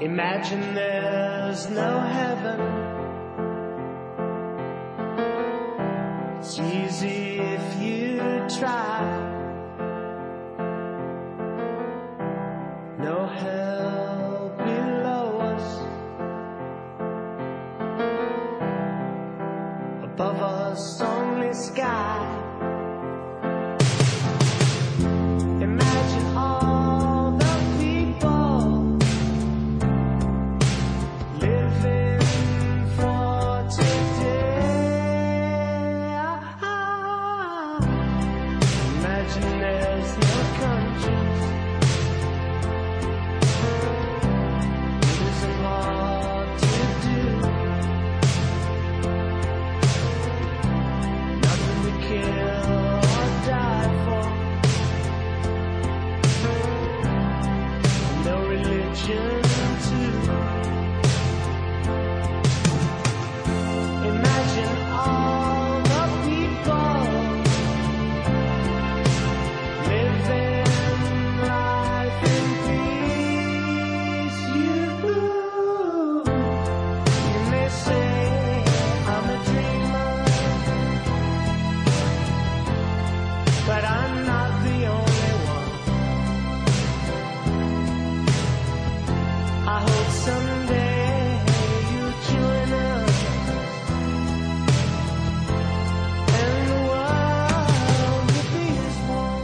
Imagine there's no heaven. It's easy if you try. No hell below us. Above us only sky. Imagine all the people living for today. Imagine there's no countries. It isn't hard to do. Nothing to kill or die for. No religion too. Imagine all the people living life in peace. You may say I'm a dreamer, but I'm not the only one. I hope someday you'll join us, and the world will be as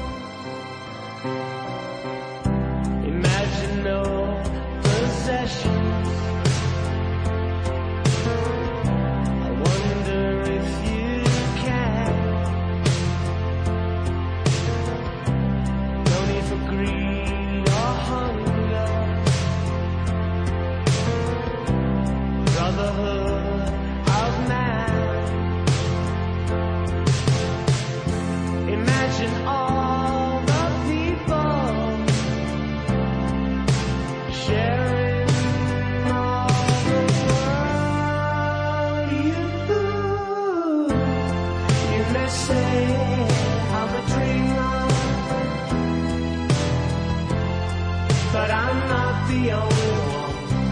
one. Imagine no possessions. I wonder if you can. No need for greed or hunger. Brotherhood of man. Imagine all the people sharing all the world. You may say I'm a dreamer, but I'm not the only one.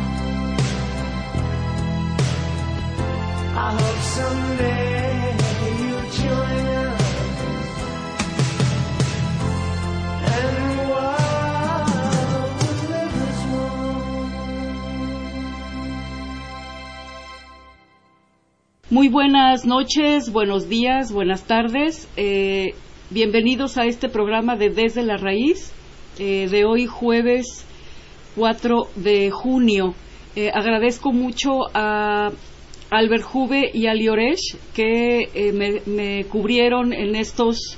I hope someday you'll join us, and the world will live as one. Muy buenas noches, buenos días, buenas tardes. Bienvenidos a este programa de Desde la Raíz, de hoy jueves 4 de junio. Agradezco mucho a Albert Juve y a Lioresh que me cubrieron en estos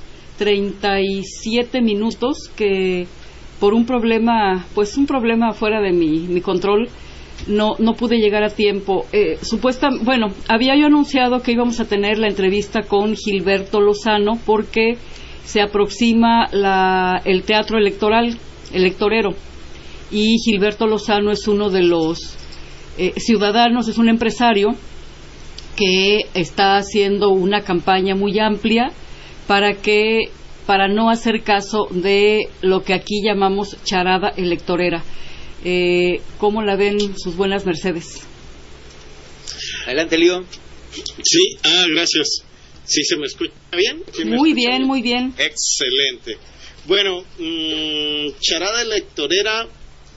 37 minutos que por un problema fuera de mi control no pude llegar a tiempo. Había yo anunciado que íbamos a tener la entrevista con Gilberto Lozano porque se aproxima el teatro electorero, y Gilberto Lozano es uno de los ciudadanos, es un empresario que está haciendo una campaña muy amplia para no hacer caso de lo que aquí llamamos charada electorera. ¿Cómo la ven sus buenas mercedes? Adelante, Lío. Sí, gracias. ¿Sí se me escucha bien? ¿Sí me Muy escucha bien, muy bien. Excelente. Bueno, charada electorera,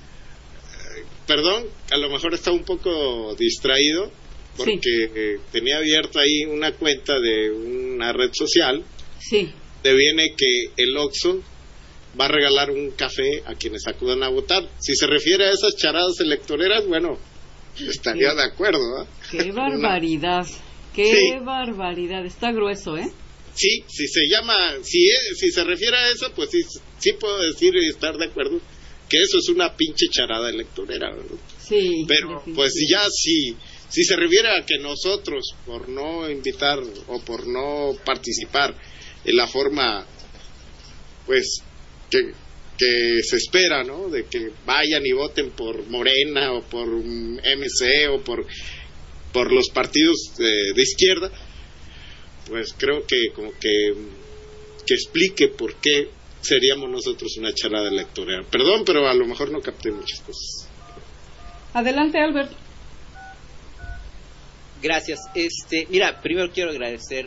perdón, a lo mejor estaba un poco distraído porque tenía abierta ahí una cuenta de una red social. Sí. Te viene que el Oxxo va a regalar un café a quienes acudan a votar. Si se refiere a esas charadas electoreras, bueno, estaría de acuerdo, ¿eh? ¡Qué barbaridad! Barbaridad! Está grueso, ¿eh? Sí, si se llama, si se refiere a eso, pues sí puedo decir y estar de acuerdo que eso es una pinche charada electorera, ¿verdad? Sí. Pero pues ya si se refiere a que nosotros, por no invitar o por no participar en la forma, pues, que se espera, ¿no? De que vayan y voten por Morena o por MC o por los partidos de izquierda, pues creo que como que explique por qué seríamos nosotros una charada electoral. Perdón, pero a lo mejor no capté muchas cosas. Adelante, Albert. Gracias. Mira, primero quiero agradecer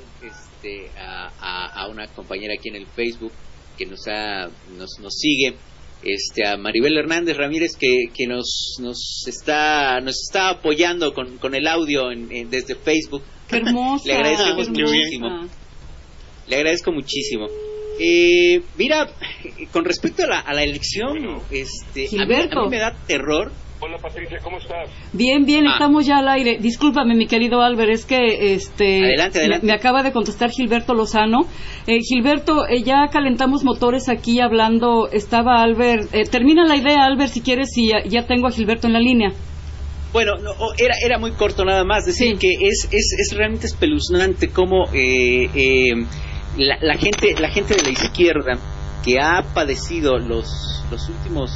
a una compañera aquí en el Facebook que nos sigue, a Maribel Hernández Ramírez que nos está apoyando con el audio desde Facebook. Qué hermosa. Le agradezco qué muchísimo. hermosa. Le agradezco muchísimo. Mira, con respecto a la elección, Gilberto. a mí me da terror. Hola Patricia, ¿cómo estás? Bien, estamos ya al aire. Discúlpame, mi querido Albert, es que Adelante. Me acaba de contestar Gilberto Lozano. Gilberto, ya calentamos motores aquí hablando. Estaba Albert. Termina la idea, Albert, si quieres, y ya tengo a Gilberto en la línea. Bueno, no, era muy corto nada más. Decir que es realmente espeluznante cómo la gente de la izquierda que ha padecido los últimos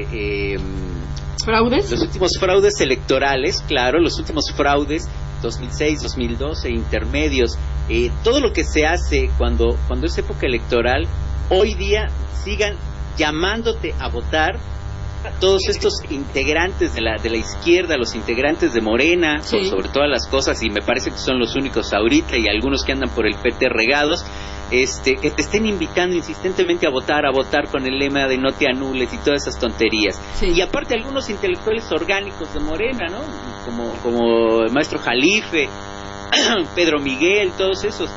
¿Fraudes? los últimos fraudes electorales, claro, los últimos fraudes 2006, 2012, intermedios, todo lo que se hace cuando es época electoral, hoy día sigan llamándote a votar. Todos estos integrantes de la izquierda, los integrantes de Morena, sobre todas las cosas, y me parece que son los únicos ahorita, y algunos que andan por el PT regados, que te estén invitando insistentemente a votar con el lema de no te anules y todas esas tonterías. Y aparte algunos intelectuales orgánicos de Morena, ¿no? Como el maestro Jalife, Pedro Miguel, todos esos.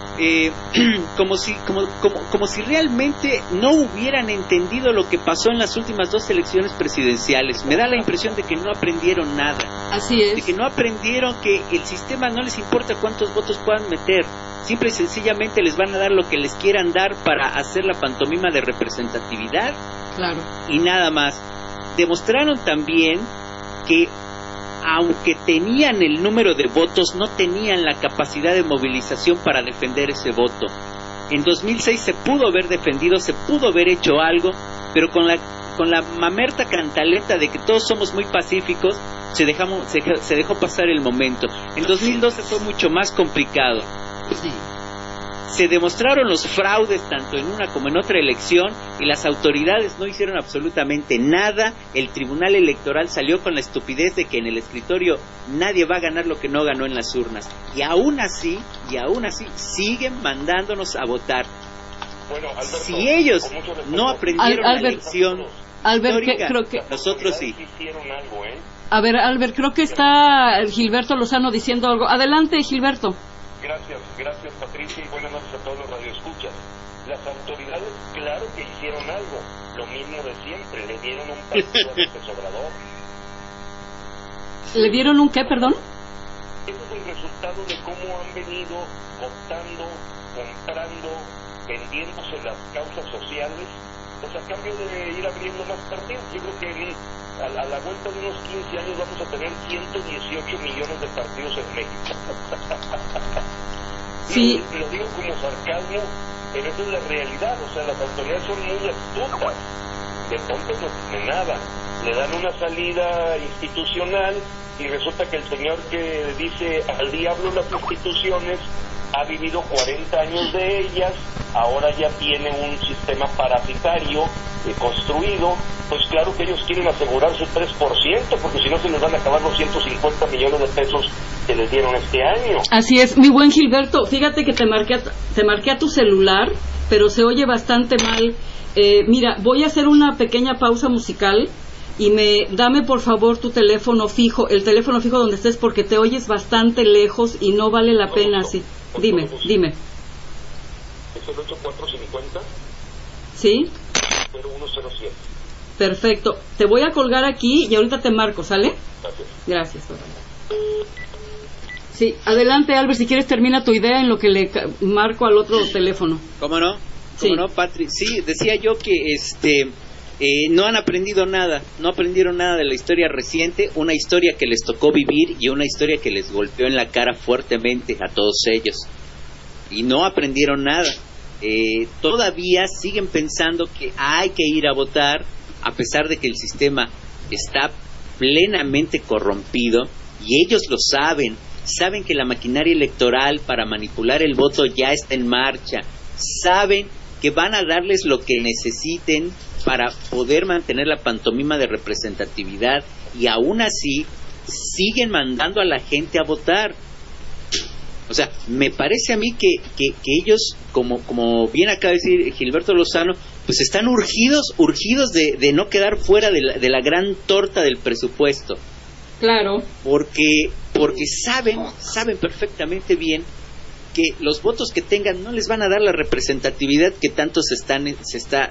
Como si realmente no hubieran entendido lo que pasó en las últimas 2 elecciones presidenciales. Me da la impresión de que no aprendieron nada. Así es. De que no aprendieron que el sistema no les importa cuántos votos puedan meter. Simple y sencillamente les van a dar lo que les quieran dar para hacer la pantomima de representatividad. Claro. Y nada más. Demostraron también que aunque tenían el número de votos, no tenían la capacidad de movilización para defender ese voto. En 2006 se pudo haber defendido, se pudo haber hecho algo, pero con la mamerta cantaleta de que todos somos muy pacíficos, se dejó pasar el momento. En 2012 fue mucho más complicado. Se demostraron los fraudes tanto en una como en otra elección y las autoridades no hicieron absolutamente nada. El Tribunal Electoral salió con la estupidez de que en el escritorio nadie va a ganar lo que no ganó en las urnas. Y aún así siguen mandándonos a votar. Bueno, Alberto, si ellos no aprendieron la lección histórica, creo que nosotros sí. Hicieron algo, A ver, Albert, creo que está Gilberto Lozano diciendo algo. Adelante, Gilberto. Gracias Patricia, y buenas noches a todos los radioescuchas. Las autoridades, claro que hicieron algo, lo mismo de siempre, le dieron un partido a López Obrador. ¿Le dieron un qué, perdón? Ese es el resultado de cómo han venido optando, comprando, vendiéndose las causas sociales, pues a cambio de ir abriendo más partidos. Yo creo que a la vuelta de unos 15 años vamos a tener 118 millones de partidos en México. Sí. Lo digo como sarcasmo, pero esa es la realidad. O sea, las autoridades son muy astutas, de tontos no tienen nada, le dan una salida institucional y resulta que el señor que dice al diablo las instituciones ha vivido 40 años de ellas, ahora ya tiene un sistema parasitario construido. Pues claro que ellos quieren asegurar su 3%, porque si no se les van a acabar los 150 millones de pesos que les dieron este año. Así es, mi buen Gilberto, fíjate que te marqué a tu celular, pero se oye bastante mal. Mira, voy a hacer una pequeña pausa musical y dame por favor tu teléfono fijo, el teléfono fijo donde estés, porque te oyes bastante lejos y no vale la pena así. Dime. ¿Es el 8450? ¿Sí? 0107. Perfecto. Te voy a colgar aquí y ahorita te marco, ¿sale? Gracias. Gracias. Sí, adelante, Albert, si quieres termina tu idea en lo que le marco al otro teléfono. ¿Cómo no? Sí. No, Patri? Sí, decía yo que no han aprendido nada, no aprendieron nada de la historia reciente, una historia que les tocó vivir y una historia que les golpeó en la cara fuertemente a todos ellos. Y no aprendieron nada. Todavía siguen pensando que hay que ir a votar, a pesar de que el sistema está plenamente corrompido, y ellos lo saben que la maquinaria electoral para manipular el voto ya está en marcha, saben que van a darles lo que necesiten para poder mantener la pantomima de representatividad, y aún así siguen mandando a la gente a votar. O sea, me parece a mí que ellos, como bien acaba de decir Gilberto Lozano, pues están urgidos de no quedar fuera de la gran torta del presupuesto. Claro. Porque saben perfectamente bien que los votos que tengan no les van a dar la representatividad que tanto se está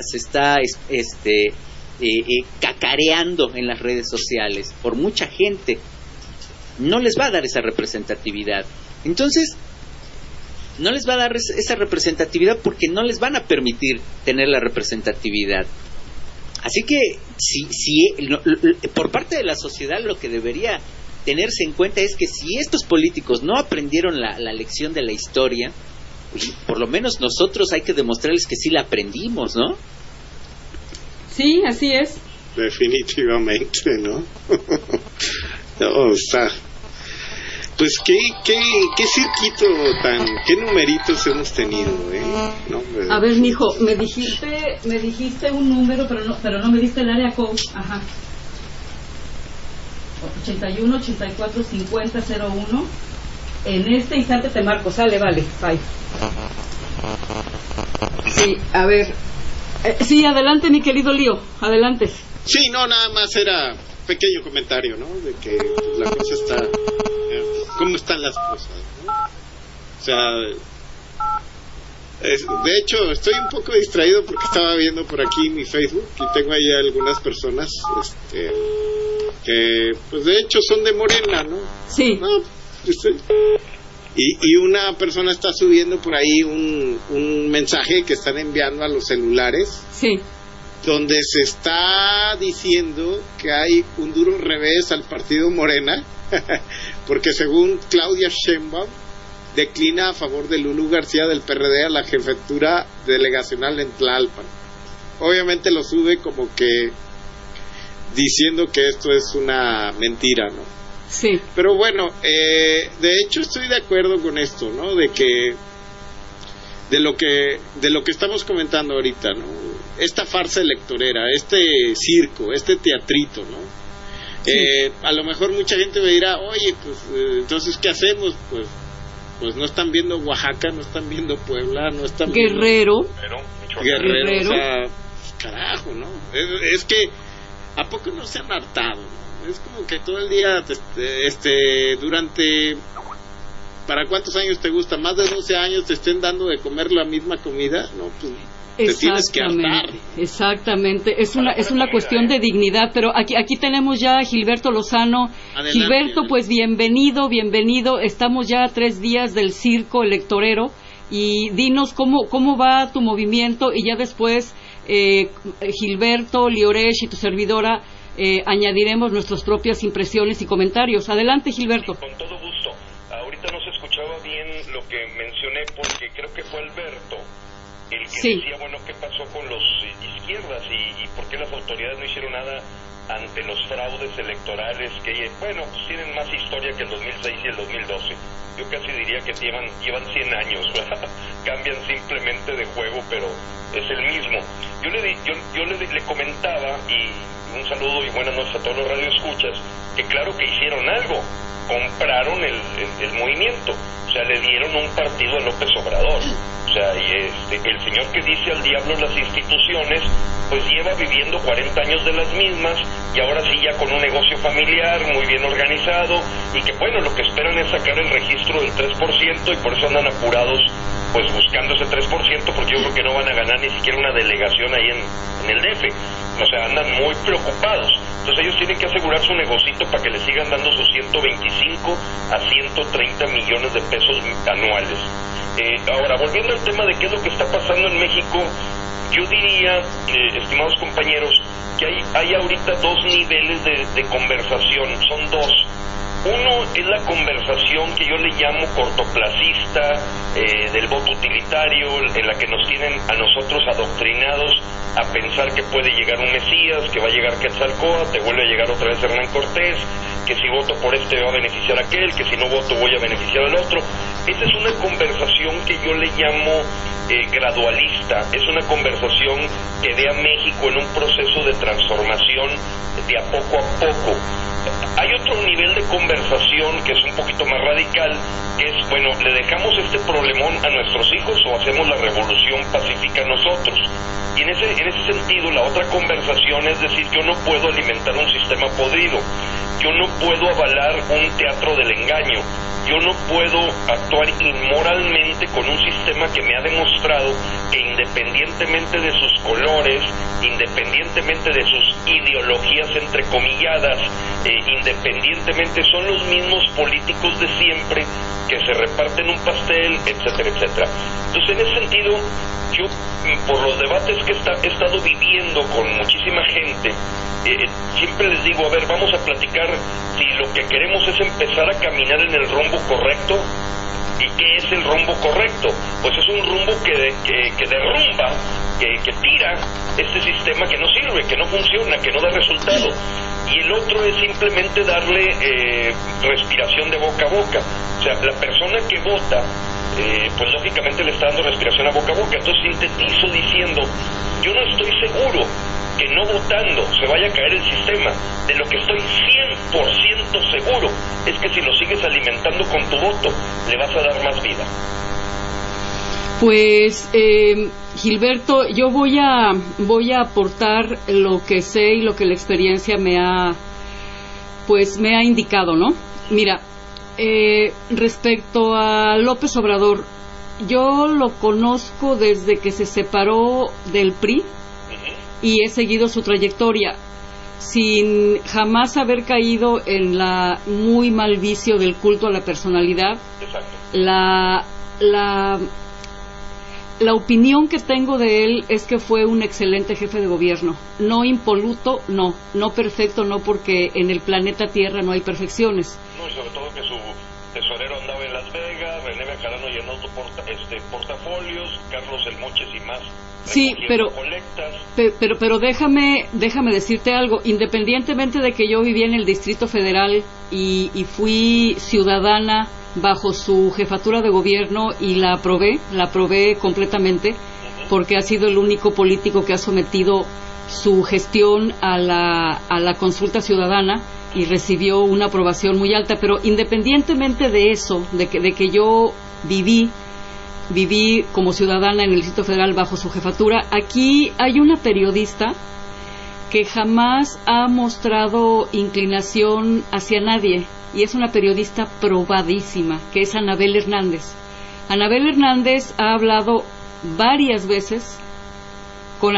cacareando en las redes sociales. Por mucha gente no les va a dar esa representatividad. Entonces, no les va a dar esa representatividad porque no les van a permitir tener la representatividad. Así que, por parte de la sociedad, lo que debería tenerse en cuenta es que si estos políticos no aprendieron la lección de la historia, pues, por lo menos nosotros hay que demostrarles que sí la aprendimos, ¿no? Sí, así es. Definitivamente, ¿no? No, o sea, pues qué circuito qué numeritos hemos tenido, No, a ver, mijo, me dijiste un número, pero no me diste el área code. Ajá. 81 84 50 01. En este instante te marco, sale, vale, bye. Sí, a ver. Sí, adelante, mi querido Lío, adelante. Sí, no, nada más era pequeño comentario, ¿no? De que pues, la cosa está... ¿Cómo están las cosas, ¿no? O sea, de hecho, estoy un poco distraído porque estaba viendo por aquí mi Facebook y tengo ahí algunas personas que, pues de hecho, son de Morena, ¿no? Sí. No, y una persona está subiendo por ahí un mensaje que están enviando a los celulares. Sí. Donde se está diciendo que hay un duro revés al partido Morena, porque según Claudia Sheinbaum declina a favor de Lulú García del PRD a la jefatura delegacional en Tlalpan. Obviamente lo sube como que diciendo que esto es una mentira, ¿no? Sí. Pero bueno, de hecho estoy de acuerdo con esto, ¿no? De lo que estamos comentando ahorita, ¿no? Esta farsa electorera, este circo, este teatrito, ¿no? Sí. A lo mejor mucha gente me dirá, oye, pues, entonces, ¿qué hacemos? Pues no están viendo Oaxaca, no están viendo Puebla, no están Guerrero. viendo... Guerrero. O sea, carajo, ¿no? Es que, ¿a poco no se han hartado, no? Es como que todo el día, durante... ¿Para cuántos años te gusta? ¿Más de 12 años te estén dando de comer la misma comida? No, pues te tienes que hartar. Exactamente, es una cuestión de dignidad, pero aquí tenemos ya a Gilberto Lozano. Adelante, Gilberto, pues bienvenido, estamos ya a 3 días del circo electorero y dinos cómo va tu movimiento y ya después Gilberto, Lioresh y tu servidora añadiremos nuestras propias impresiones y comentarios. Adelante, Gilberto. Con todo gusto. Ahorita no se escuchaba bien lo que mencioné porque creo que fue Alberto el que decía, bueno, ¿qué pasó con los izquierdas y por qué las autoridades no hicieron nada ante los fraudes electorales que, bueno, pues tienen más historia que el 2006 y el 2012? Yo casi diría que llevan 100 años, ¿verdad? Cambian simplemente de juego, pero es el mismo. Yo le comentaba, y un saludo y buenas noches a todos los radioescuchas, que claro que hicieron algo, compraron el movimiento, o sea, le dieron un partido a López Obrador. O sea, y el señor que dice al diablo las instituciones, pues lleva viviendo 40 años de las mismas y ahora sí ya con un negocio familiar muy bien organizado y que bueno, lo que esperan es sacar el registro del 3% y por eso andan apurados pues buscando ese 3% porque yo creo que no van a ganar ni siquiera una delegación ahí en el DF. O sea, andan muy preocupados. Entonces ellos tienen que asegurar su negocito para que le sigan dando sus 125 a 130 millones de pesos anuales. Ahora, volviendo al tema de qué es lo que está pasando en México, yo diría, estimados compañeros, que hay ahorita 2 niveles de conversación, son 2. Uno es la conversación que yo le llamo cortoplacista, del voto utilitario, en la que nos tienen a nosotros adoctrinados a pensar que puede llegar un Mesías, que va a llegar Quetzalcóatl, te vuelve a llegar otra vez Hernán Cortés, que si voto por este va a beneficiar a aquel, que si no voto voy a beneficiar al otro. Esa es una conversación que yo le llamo gradualista, es una conversación que ve a México en un proceso de transformación de a poco. Hay otro nivel de conversación que es un poquito más radical, que es, bueno, ¿le dejamos este problemón a nuestros hijos o hacemos la revolución pacífica nosotros? Y en ese sentido, la otra conversación es decir, yo no puedo alimentar un sistema podrido, yo no puedo avalar un teatro del engaño, yo no puedo actuar inmoralmente con un sistema que me ha demostrado que independientemente de sus colores, independientemente de sus ideologías entrecomilladas, independientemente son los mismos políticos de siempre que se reparten un pastel, etcétera, etcétera. Entonces, en ese sentido, yo, por los debates que he estado viviendo con muchísima gente, siempre les digo, a ver, vamos a platicar si lo que queremos es empezar a caminar en el rumbo correcto. ¿Y qué es el rumbo correcto? Pues es un rumbo que derrumba, que tira este sistema que no sirve, que no funciona, que no da resultado. Y el otro es simplemente darle respiración de boca a boca. O sea, la persona que vota, pues lógicamente le está dando respiración a boca a boca. Entonces sintetizo diciendo, yo no estoy seguro que no votando se vaya a caer el sistema. De lo que estoy 100% seguro es que si lo sigues alimentando con tu voto, le vas a dar más vida. Pues, Gilberto, yo voy a aportar lo que sé y lo que la experiencia me ha indicado, ¿no? Mira, respecto a López Obrador, yo lo conozco desde que se separó del PRI y he seguido su trayectoria sin jamás haber caído en la muy mal vicio del culto a la personalidad. Exacto. La opinión que tengo de él es que fue un excelente jefe de gobierno, no impoluto, no perfecto, no, porque en el planeta Tierra no hay perfecciones. No, y sobre todo que su tesorero andaba en Las Vegas, René Bejarano llenó portafolios, Carlos El Moches y más. Sí, pero déjame decirte algo. Independientemente de que yo vivía en el Distrito Federal y fui ciudadana bajo su jefatura de gobierno y la aprobé completamente, porque ha sido el único político que ha sometido su gestión a la consulta ciudadana y recibió una aprobación muy alta. Pero independientemente de eso, de que yo viví como ciudadana en el Distrito Federal bajo su jefatura, aquí hay una periodista que jamás ha mostrado inclinación hacia nadie, y es una periodista probadísima, que es Anabel Hernández. Anabel Hernández ha hablado varias veces con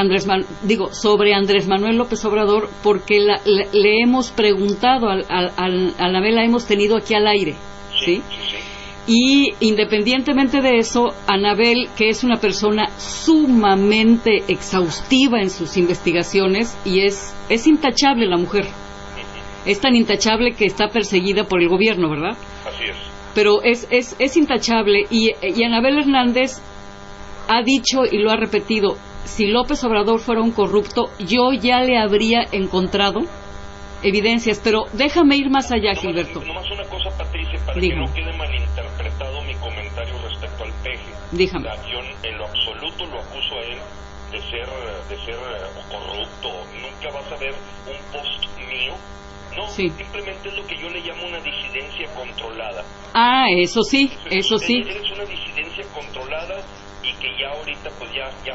sobre Andrés Manuel López Obrador, porque le hemos preguntado a Anabel, la hemos tenido aquí al aire, ¿sí? Y independientemente de eso, Anabel, que es una persona sumamente exhaustiva en sus investigaciones, y es intachable la mujer, es tan intachable que está perseguida por el gobierno, ¿verdad? Así es. Pero es intachable, y Anabel Hernández ha dicho y lo ha repetido, si López Obrador fuera un corrupto, yo ya le habría encontrado evidencias. Pero déjame ir más allá, Gilberto. Nomás una cosa, Patricia, para Dígame. que no quede malinterpretado mi comentario respecto al peje. Dígame. Yo en lo absoluto lo acuso a él de ser corrupto. Nunca vas a ver un post mío. No, sí. Simplemente es lo que yo le llamo una disidencia controlada. Ah, eso sí, eso sí. Eres una disidencia controlada y que ya ahorita pues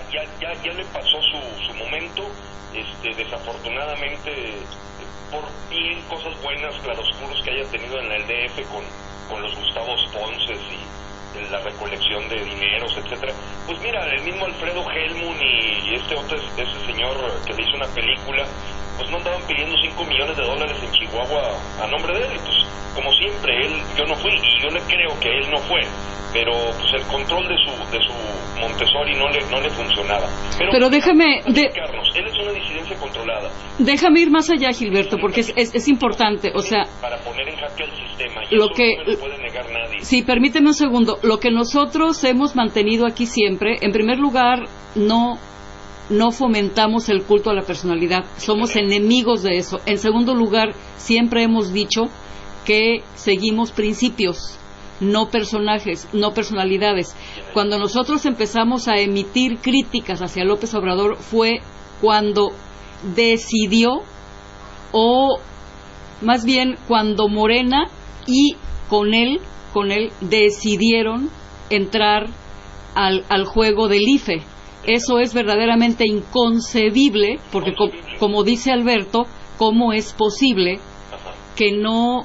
ya le pasó su momento. Desafortunadamente, por bien cosas buenas, claroscuros que haya tenido en el DF con los Gustavos Ponces y la recolección de dineros, etcétera. Pues mira, el mismo Alfredo Helmut y ese señor que le hizo una película, pues no andaban pidiendo $5 millones en Chihuahua a nombre de él. Y pues, como siempre, yo no fui, y yo le creo que él no fue, pero pues el control de su Montessori no le funcionaba. Pero déjame Carlos, él es una disidencia controlada. Déjame ir más allá, Gilberto, porque es importante, o sea, para poner en jaque al sistema, y lo eso que no me lo puede negar nadie. Sí, permíteme un segundo. Lo que nosotros hemos mantenido aquí siempre, en primer lugar, no fomentamos el culto a la personalidad, somos enemigos de eso. En segundo lugar, siempre hemos dicho que seguimos principios. no personajes, no personalidades. Cuando nosotros empezamos a emitir críticas hacia López Obrador fue cuando decidió, o más bien cuando Morena y con él decidieron entrar al juego del IFE. Eso es verdaderamente inconcebible, porque como dice Alberto, ¿cómo es posible que no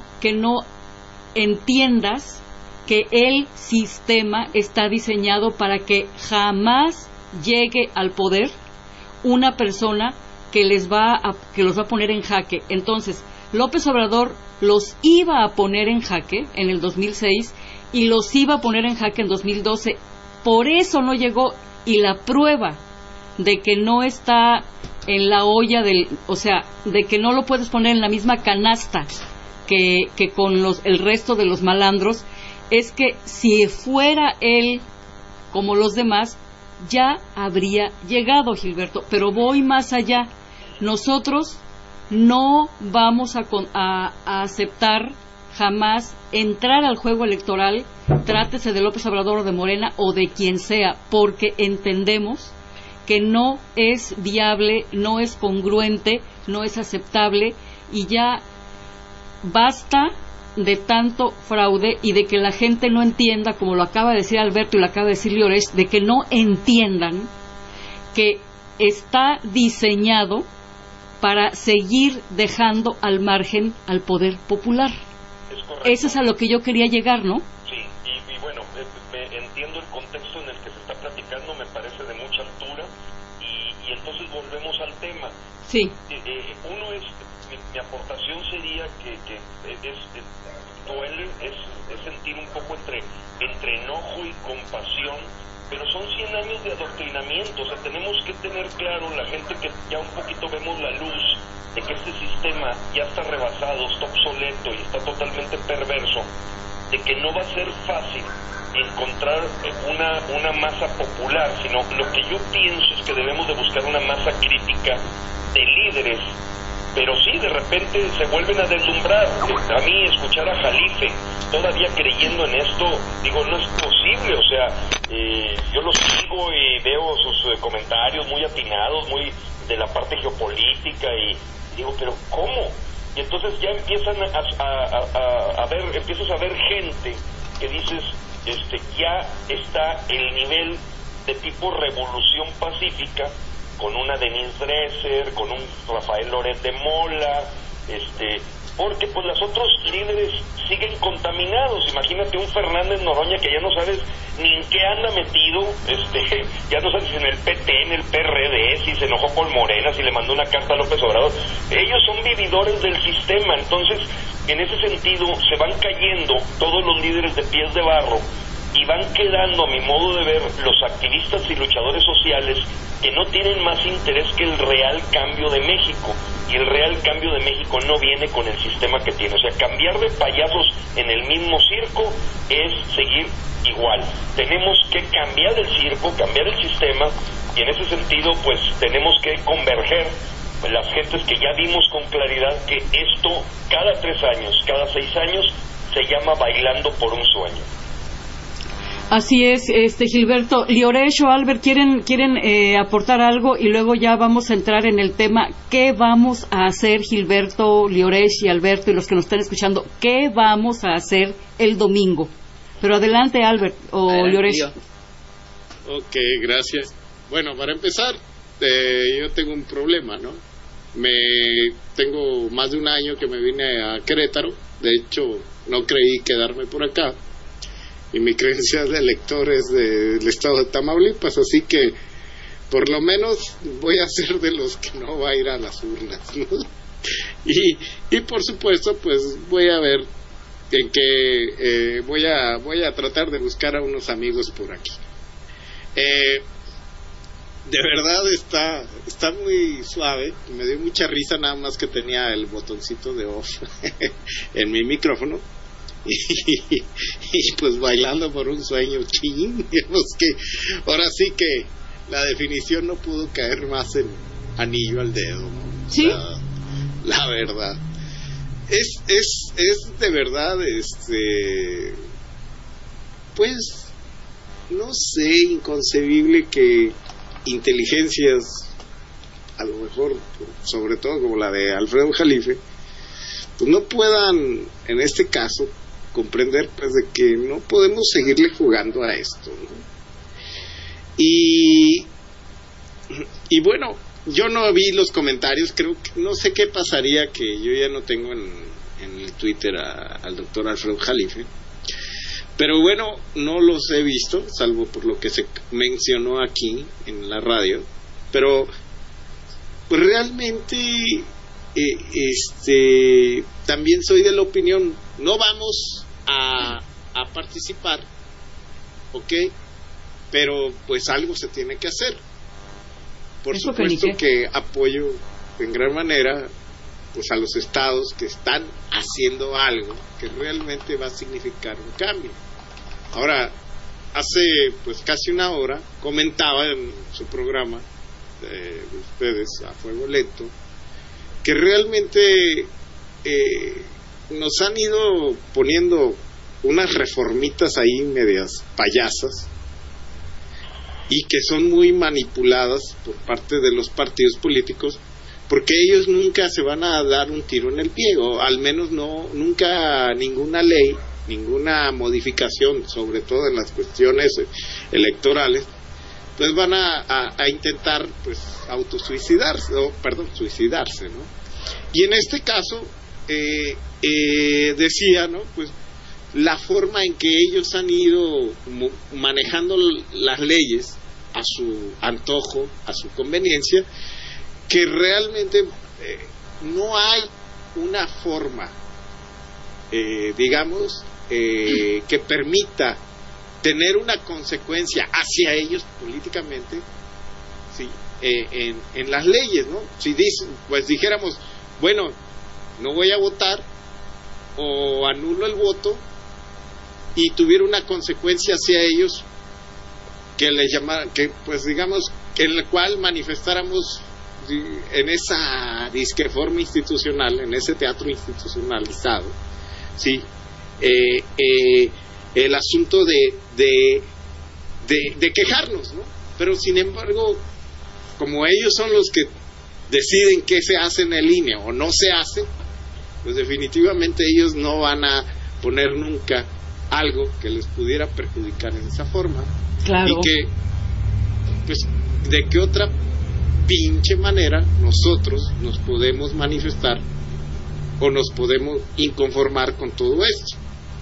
entiendas que el sistema está diseñado para que jamás llegue al poder una persona que los va a poner en jaque? Entonces, López Obrador los iba a poner en jaque en el 2006 y los iba a poner en jaque en 2012. Por eso no llegó, y la prueba de que no está en la olla de que no lo puedes poner en la misma canasta que con el resto de los malandros, es que si fuera él como los demás, ya habría llegado, Gilberto. Pero voy más allá. Nosotros no vamos a aceptar jamás entrar al juego electoral, trátese de López Obrador o de Morena o de quien sea, porque entendemos que no es viable, no es congruente, no es aceptable, y ya basta de tanto fraude y de que la gente no entienda, como lo acaba de decir Alberto y lo acaba de decir Llorens, de que no entiendan que está diseñado para seguir dejando al margen al poder popular. Eso es a lo que yo quería llegar, ¿no? Sí, y bueno, entiendo el contexto en el que se está platicando, me parece de mucha altura, y entonces volvemos al tema. Sí. Mi aportación sería que duele, es sentir un poco entre enojo y compasión, pero son 100 años de adoctrinamiento. O sea, tenemos que tener claro, la gente que ya un poquito vemos la luz de que este sistema ya está rebasado, está obsoleto y está totalmente perverso, de que no va a ser fácil encontrar una masa popular, sino lo que yo pienso es que debemos de buscar una masa crítica de líderes. Pero sí, de repente se vuelven a deslumbrar. A mí escuchar a Jalife todavía creyendo en esto, digo, no es posible. O sea, yo lo sigo y veo sus comentarios muy atinados, muy de la parte geopolítica, y digo, pero ¿cómo? Y entonces ya empiezan empiezas a ver gente que dices, ya está el nivel de tipo revolución pacífica, con una Denise Dresser, con un Rafael Loret de Mola, porque pues los otros líderes siguen contaminados. Imagínate un Fernández Noroña que ya no sabes ni en qué anda metido, ya no sabes si en el PT, en el PRD, si se enojó con Morena, si le mandó una carta a López Obrador. Ellos son vividores del sistema. Entonces, en ese sentido, se van cayendo todos los líderes de pies de barro, y van quedando, a mi modo de ver, los activistas y luchadores sociales que no tienen más interés que el real cambio de México. Y el real cambio de México no viene con el sistema que tiene. O sea, cambiar de payasos en el mismo circo es seguir igual. Tenemos que cambiar el circo, cambiar el sistema, y en ese sentido, pues, tenemos que converger las gentes que ya vimos con claridad que esto, cada 3 años, cada 6 años, se llama bailando por un sueño. Así es, Gilberto. Llorens o Albert, ¿quieren aportar algo? Y luego ya vamos a entrar en el tema. ¿Qué vamos a hacer, Gilberto, Llorens y Alberto, y los que nos están escuchando? ¿Qué vamos a hacer el domingo? Pero adelante, Albert o Llorens. Ok, gracias. Bueno, para empezar, yo tengo un problema, ¿no? Tengo más de un año que me vine a Querétaro. De hecho, no creí quedarme por acá, y mi credencial de elector es del estado de Tamaulipas, así que por lo menos voy a ser de los que no va a ir a las urnas, ¿no? Y por supuesto, pues voy a ver en qué voy a tratar de buscar a unos amigos por aquí. De verdad está muy suave. Me dio mucha risa, nada más que tenía el botoncito de off en mi micrófono. Y pues bailando por un sueño, ching, digamos que ahora sí que la definición no pudo caer más en anillo al dedo, ¿no? ¿Sí? La verdad es de verdad pues, no sé, inconcebible que inteligencias, a lo mejor, sobre todo como la de Alfredo Jalife, pues no puedan, en este caso, comprender pues de que no podemos seguirle jugando a esto, ¿no? Y bueno, yo no vi los comentarios, creo que no sé qué pasaría, que yo ya no tengo en el Twitter al doctor Alfredo Jalife, pero bueno, no los he visto, salvo por lo que se mencionó aquí en la radio, pero pues realmente también soy de la opinión, no vamos a participar, ¿ok? Pero pues algo se tiene que hacer. Por supuesto que apoyo en gran manera pues a los estados que están haciendo algo que realmente va a significar un cambio. Ahora, hace pues casi una hora comentaba en su programa de ustedes, A Fuego Lento, que realmente nos han ido poniendo unas reformitas ahí medias payasas y que son muy manipuladas por parte de los partidos políticos, porque ellos nunca se van a dar un tiro en el pie, o al menos nunca ninguna ley, ninguna modificación, sobre todo en las cuestiones electorales, pues van a intentar pues suicidarse, ¿no? Y en este caso decía, ¿no? Pues la forma en que ellos han ido manejando las leyes a su antojo, a su conveniencia, que realmente no hay una forma, digamos, que permita tener una consecuencia hacia ellos políticamente, ¿sí? En las leyes, ¿no? Si pues dijéramos, bueno, no voy a votar o anulo el voto, y tuviera una consecuencia hacia ellos que les llamara, que pues digamos, que en la cual manifestáramos en esa disque forma institucional, en ese teatro institucionalizado, sí, el asunto de quejarnos, ¿no? Pero sin embargo, como ellos son los que deciden qué se hace en la línea o no se hace, pues definitivamente ellos no van a poner nunca algo que les pudiera perjudicar en esa forma. Claro. Y que, pues, de qué otra pinche manera nosotros nos podemos manifestar o nos podemos inconformar con todo esto.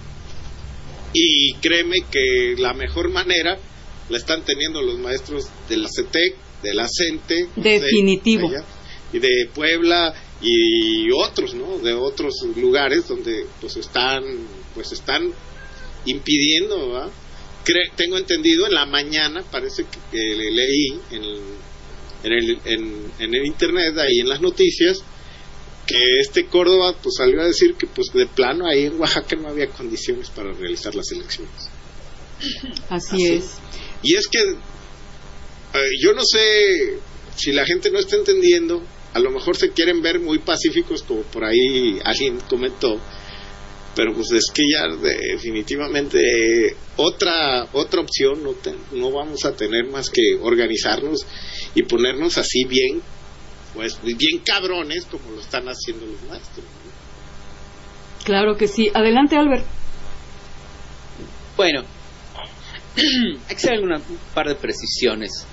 Y créeme que la mejor manera la están teniendo los maestros de la CETEC, de la CENTE, definitivo, y de Puebla y otros, ¿no? De otros lugares donde pues están impidiendo, ¿verdad? Tengo entendido, en la mañana parece que leí en el internet, ahí en las noticias, que Córdoba pues salió a decir que pues de plano ahí en Oaxaca no había condiciones para realizar las elecciones. Así es. Y es que yo no sé si la gente no está entendiendo, a lo mejor se quieren ver muy pacíficos, como por ahí alguien comentó, pero pues es que ya definitivamente otra opción no vamos a tener más que organizarnos y ponernos así bien cabrones como lo están haciendo los maestros, ¿no? Claro que sí. Adelante, Albert. Bueno, hay que hacer un par de precisiones.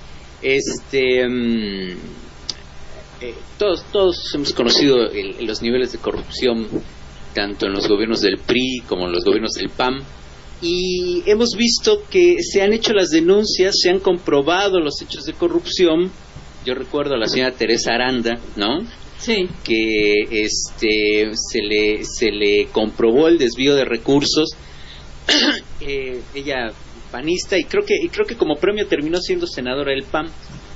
Todos hemos conocido los niveles de corrupción tanto en los gobiernos del PRI como en los gobiernos del PAN, y hemos visto que se han hecho las denuncias, se han comprobado los hechos de corrupción. Yo recuerdo a la señora Teresa Aranda, ¿no? Sí. Que se le comprobó el desvío de recursos. Ella panista, y creo que como premio terminó siendo senadora del PAN.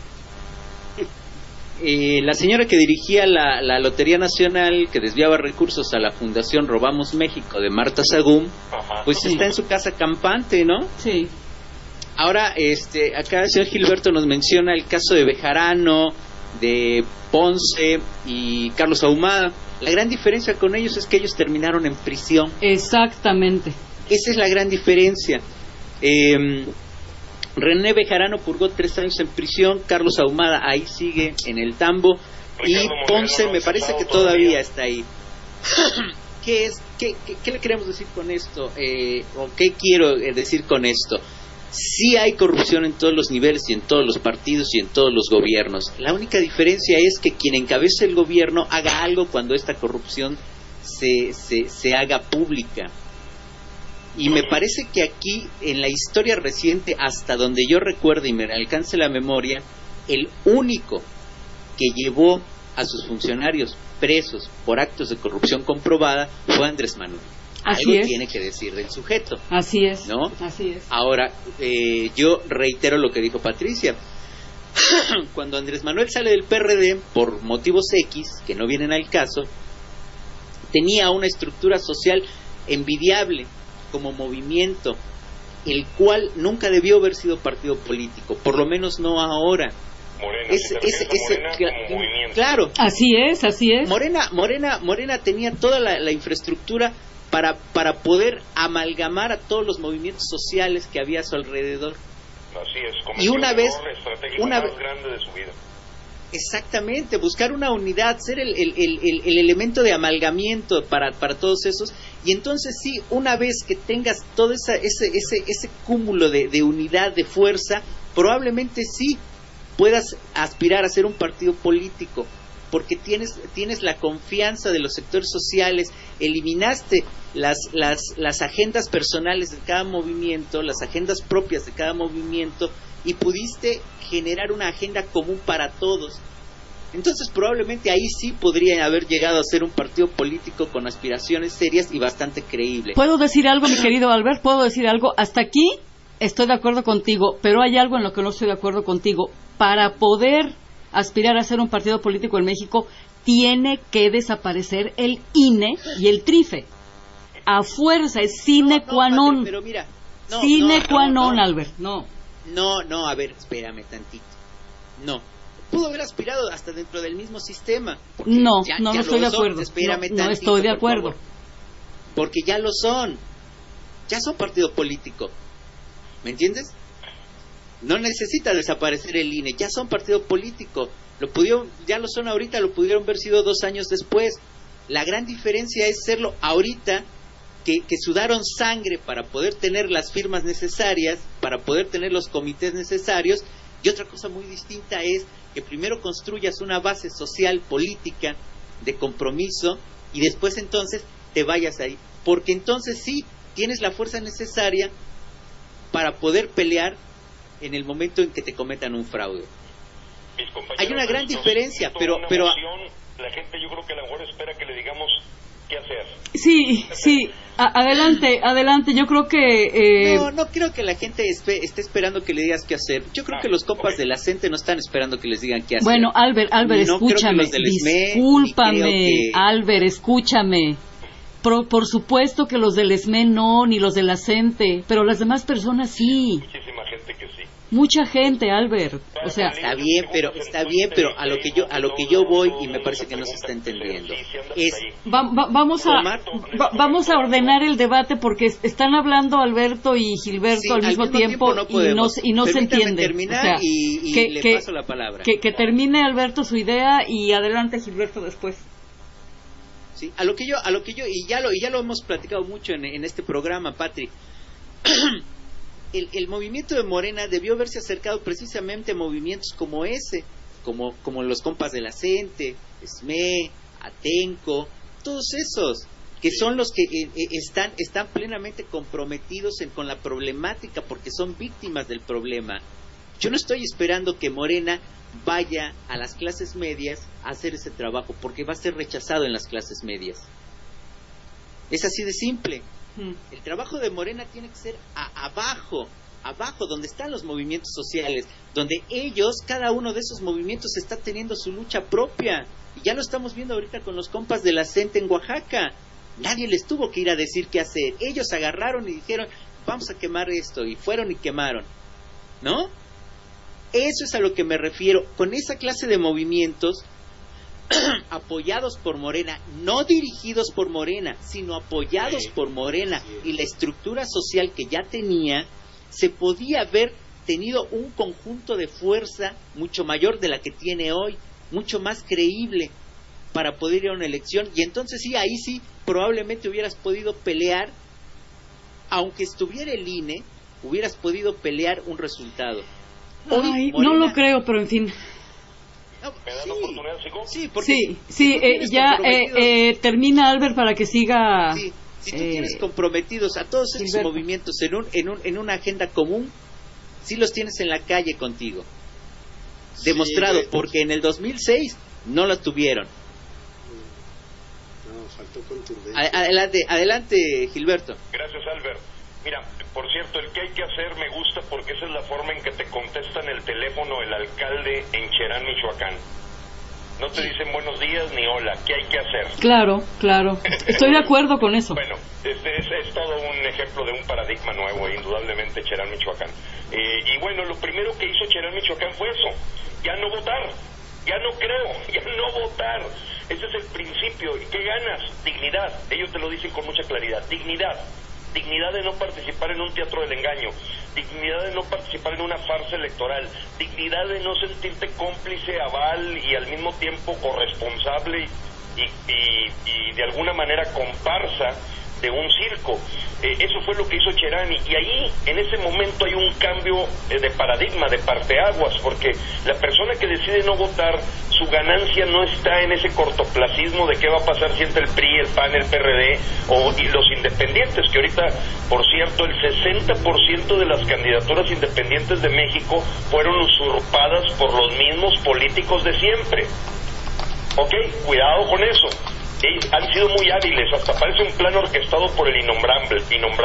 La señora que dirigía la Lotería Nacional, que desviaba recursos a la Fundación Robamos México de Marta Sagún, pues sí, está en su casa campante, ¿no? Sí. Ahora, acá el señor Gilberto nos menciona el caso de Bejarano, de Ponce y Carlos Ahumada. La gran diferencia con ellos es que ellos terminaron en prisión. Exactamente. Esa es la gran diferencia. René Bejarano purgó 3 años en prisión, Carlos Ahumada ahí sigue en el tambo, y Ricardo Moreno Ponce no me ha parece que cesado todavía está ahí. ¿Qué le queremos decir con esto? ¿O qué quiero decir con esto? Sí hay corrupción en todos los niveles y en todos los partidos y en todos los gobiernos. La única diferencia es que quien encabece el gobierno haga algo cuando esta corrupción se haga pública. Y me parece que aquí, en la historia reciente, hasta donde yo recuerdo y me alcance la memoria, el único que llevó a sus funcionarios presos por actos de corrupción comprobada fue Andrés Manuel. Así Algo es. tiene que decir del sujeto, Así es. ¿no? Así es. Ahora, yo reitero lo que dijo Patricia. Cuando Andrés Manuel sale del PRD por motivos X, que no vienen al caso, tenía una estructura social envidiable como movimiento, el cual nunca debió haber sido partido político, por lo menos no ahora. Morena, si te refieres a Morena como movimiento. Claro, Así es, así es. Morena tenía toda la infraestructura para poder amalgamar a todos los movimientos sociales que había a su alrededor. Así es, como Y una vez- estratégico una más vez- grande de su vida. Exactamente, buscar una unidad, ser el elemento de amalgamiento para todos esos, y entonces sí, una vez que tengas todo ese cúmulo de unidad, de fuerza, probablemente sí puedas aspirar a ser un partido político, porque tienes la confianza de los sectores sociales, eliminaste las agendas personales de cada movimiento, las agendas propias de cada movimiento, y pudiste generar una agenda común para todos. Entonces probablemente ahí sí podría haber llegado a ser un partido político con aspiraciones serias y bastante creíble. ¿Puedo decir algo, mi querido Albert? ¿Puedo decir algo? Hasta aquí estoy de acuerdo contigo, pero hay algo en lo que no estoy de acuerdo contigo. Para poder aspirar a ser un partido político en México, tiene que desaparecer el INE y el TRIFE. A fuerza, es sine qua Patri, non. pero mira, Sine qua non, Albert. No. No, a ver, espérame tantito. No. Pudo haber aspirado hasta dentro del mismo sistema. porque No ya estoy lo de son. acuerdo. Espérame No tantito, estoy de por acuerdo. favor. Porque ya lo son. Ya son partido político. ¿Me entiendes? No necesita desaparecer el INE. Ya son partido político. Ya lo son ahorita, lo pudieron haber sido 2 años después. La gran diferencia es serlo ahorita, que sudaron sangre para poder tener las firmas necesarias, para poder tener los comités necesarios. Y otra cosa muy distinta es que primero construyas una base social, política, de compromiso, y después entonces te vayas ahí. Porque entonces sí, tienes la fuerza necesaria para poder pelear en el momento en que te cometan un fraude. Mis compañeros, Hay una gran nos diferencia, hizo pero- una pero- moción. La gente, yo creo que a lo mejor espera que le digamos qué hacer. Sí. Adelante. Yo creo que... No creo que la gente esté esperando que le digas qué hacer. Yo creo que los compas de la CENTE no están esperando que les digan qué hacer. Bueno, Albert, No creo que escúchame. los del SME, Discúlpame, ni creo que- Albert, escúchame. Por supuesto que los del SME no, ni los de la CENTE, pero las demás personas sí. Muchísima gente que sí. Mucha gente, Albert. O sea, Está bien, pero a lo que yo voy, y me parece que no se está entendiendo, es vamos a ordenar el debate porque están hablando Alberto y Gilberto sí, al mismo tiempo no podemos. y no se Permítame entiende. terminar O sea, y que- le que- paso la palabra. que termine Alberto su idea y adelante Gilberto después. Sí, a lo que yo y ya lo hemos platicado mucho en este programa, Patri. El movimiento de Morena debió haberse acercado precisamente a movimientos como ese, como los compas de la CENTE, SME, Atenco, todos esos que son los que están plenamente comprometidos con la problemática porque son víctimas del problema. Yo no estoy esperando que Morena vaya a las clases medias a hacer ese trabajo porque va a ser rechazado en las clases medias. Es así de simple. El trabajo de Morena tiene que ser abajo, donde están los movimientos sociales, donde cada uno de esos movimientos está teniendo su lucha propia. Y ya lo estamos viendo ahorita con los compas de la CENTE en Oaxaca. Nadie les tuvo que ir a decir qué hacer. Ellos agarraron y dijeron, vamos a quemar esto, y fueron y quemaron. ¿No? Eso es a lo que me refiero. Con esa clase de movimientos apoyados por Morena, no dirigidos por Morena, sino apoyados por Morena y la estructura social que ya tenía, se podía haber tenido un conjunto de fuerza mucho mayor de la que tiene hoy, mucho más creíble para poder ir a una elección, y entonces sí, ahí sí, probablemente hubieras podido pelear, aunque estuviera el INE, hubieras podido pelear un resultado. Hoy, Ay, Morena, no lo creo, pero en fin. no, ¿Me dan la oportunidad, sigo? sí, porque Sí, si tú tienes ya comprometidos- termina Albert para que siga. sí, si tú tienes comprometidos a todos estos Gilberto. movimientos en una agenda común, sí los tienes en la calle contigo. Demostrado, Sí, porque en el 2006 no lo tuvieron. No, faltó contundencia. Adelante, Gilberto. Gracias, Albert. Mira, por cierto, el que hay que hacer me gusta porque esa es la forma en que te contestan el teléfono el alcalde en Cherán, Michoacán. No te dicen buenos días ni hola, ¿qué hay que hacer? Claro, claro. Estoy de acuerdo con eso. Bueno, es todo un ejemplo de un paradigma nuevo, indudablemente, Cherán, Michoacán. Y bueno, lo primero que hizo Cherán, Michoacán fue eso, ya no votar, ya no creo, ya no votar. Ese es el principio. ¿Y qué ganas? Dignidad. Ellos te lo dicen con mucha claridad. Dignidad. Dignidad de no participar en un teatro del engaño, dignidad de no participar en una farsa electoral, dignidad de no sentirte cómplice, aval y al mismo tiempo corresponsable y de alguna manera comparsa de un circo. Eso fue lo que hizo Cherán, y ahí en ese momento hay un cambio de paradigma, de parteaguas, porque la persona que decide no votar, su ganancia no está en ese cortoplacismo de qué va a pasar si entra el PRI, el PAN, el PRD y los independientes, que ahorita, por cierto, el 60% de las candidaturas independientes de México fueron usurpadas por los mismos políticos de siempre. Ok, cuidado con eso. Han sido muy hábiles, hasta parece un plan orquestado por el innombrable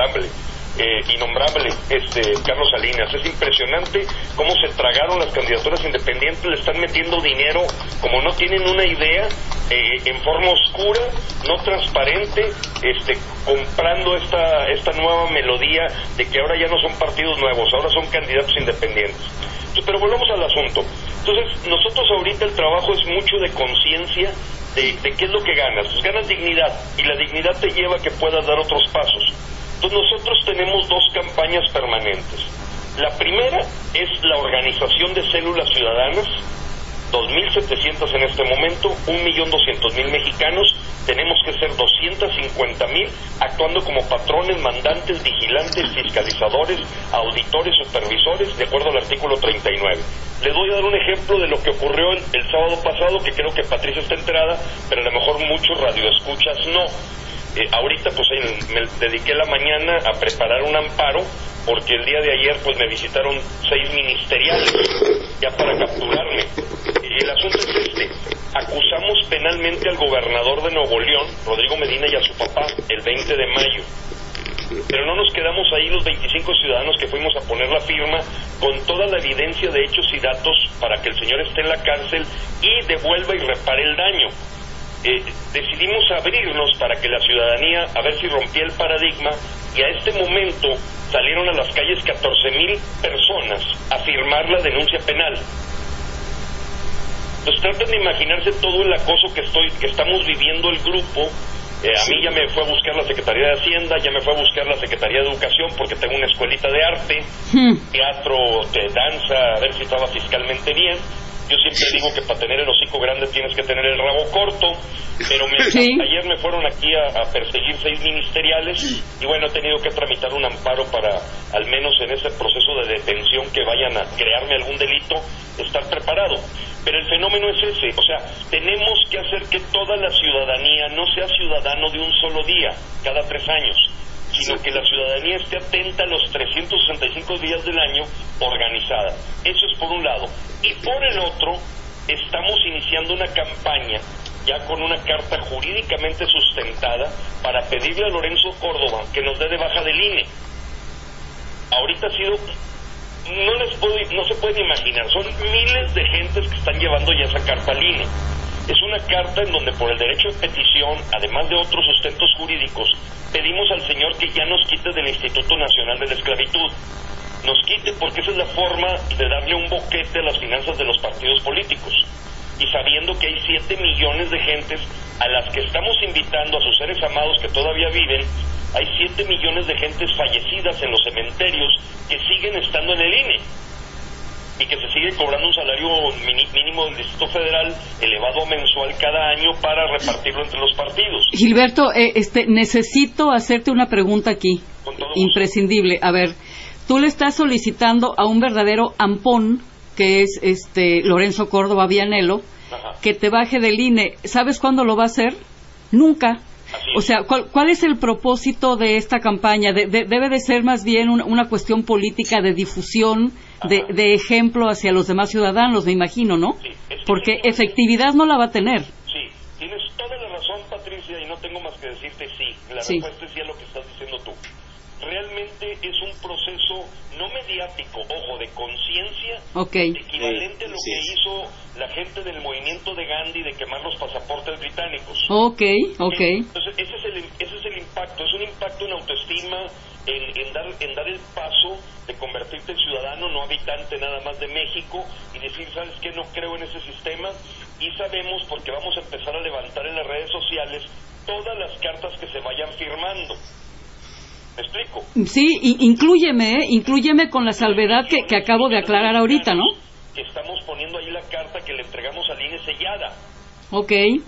Carlos Salinas. Es impresionante cómo se tragaron las candidaturas independientes, le están metiendo dinero como no tienen una idea, en forma oscura, no transparente, comprando esta nueva melodía de que ahora ya no son partidos nuevos, ahora son candidatos independientes. Pero volvamos al asunto. Entonces, nosotros ahorita el trabajo es mucho de conciencia de qué es lo que ganas. Pues ganas dignidad, y la dignidad te lleva a que puedas dar otros pasos. Entonces nosotros tenemos dos campañas permanentes. La primera es la organización de células ciudadanas, 2.700 en este momento, 1.200.000 mexicanos. Tenemos que ser 250.000 actuando como patrones, mandantes, vigilantes, fiscalizadores, auditores, supervisores, de acuerdo al artículo 39. Les voy a dar un ejemplo de lo que ocurrió el sábado pasado, que creo que Patricia está enterada, pero a lo mejor muchos radioescuchas no. Ahorita pues me dediqué la mañana a preparar un amparo, porque el día de ayer pues me visitaron 6 ministeriales ya para capturarme. El asunto es acusamos penalmente al gobernador de Nuevo León, Rodrigo Medina, y a su papá el 20 de mayo. Pero no nos quedamos ahí los 25 ciudadanos que fuimos a poner la firma con toda la evidencia de hechos y datos para que el señor esté en la cárcel y devuelva y repare el daño. Decidimos abrirnos para que la ciudadanía, a ver si rompía el paradigma, y a este momento salieron a las calles 14,000 personas a firmar la denuncia penal. Entonces traten de imaginarse todo el acoso que estamos viviendo el grupo. A mí ya me fue a buscar la Secretaría de Hacienda, ya me fue a buscar la Secretaría de Educación, porque tengo una escuelita de arte, teatro, de danza, a ver si estaba fiscalmente bien. Yo siempre digo que para tener el hocico grande tienes que tener el rabo corto, pero ayer me fueron aquí a perseguir 6 ministeriales, y bueno, he tenido que tramitar un amparo para, al menos en ese proceso de detención que vayan a crearme algún delito, estar preparado. Pero el fenómeno es ese, o sea, tenemos que hacer que toda la ciudadanía no sea ciudadano de un solo día, cada 3 años, sino que la ciudadanía esté atenta a los 365 días del año, organizada. Eso es por un lado. Y por el otro, estamos iniciando una campaña, ya con una carta jurídicamente sustentada, para pedirle a Lorenzo Córdoba que nos dé de baja del INE. Ahorita ha sido... No se pueden imaginar, son miles de gentes que están llevando ya esa carta al INE. Es una carta en donde por el derecho de petición, además de otros sustentos jurídicos, pedimos al señor que ya nos quite del Instituto Nacional de la Esclavitud. Nos quite, porque esa es la forma de darle un boquete a las finanzas de los partidos políticos. Y sabiendo que hay 7 millones de gentes a las que estamos invitando, a sus seres amados que todavía viven, Hay 7 millones de gentes fallecidas en los cementerios que siguen estando en el INE y que se sigue cobrando un salario mínimo del Distrito Federal elevado mensual cada año para repartirlo entre los partidos. Gilberto, necesito hacerte una pregunta aquí, imprescindible. A ver, tú le estás solicitando a un verdadero ampón, que es Lorenzo Córdoba Vianello, que te baje del INE. ¿Sabes cuándo lo va a hacer? Nunca. O sea, ¿cuál es el propósito de esta campaña? Debe de ser más bien una cuestión política de difusión, de ejemplo hacia los demás ciudadanos, me imagino, ¿no? Sí, porque efectividad no la va a tener. Sí, tienes toda la razón, Patricia, y no tengo más que decirte sí. La respuesta es sí a lo que estás diciendo tú. Realmente es un proceso no mediático, ojo, de conciencia, equivalente a lo que hizo la gente del movimiento de Gandhi de quemar los pasaportes británicos. Entonces ese es el impacto, es un impacto en autoestima, en dar el paso de convertirte en ciudadano, no habitante nada más de México, y decir, ¿sabes qué? No creo en ese sistema, y sabemos, porque vamos a empezar a levantar en las redes sociales todas las cartas que se vayan firmando. ¿Me explico? Sí, inclúyeme con la salvedad que acabo de aclarar ahorita, ¿no? Que estamos poniendo ahí la carta que le entregamos al INE sellada. Y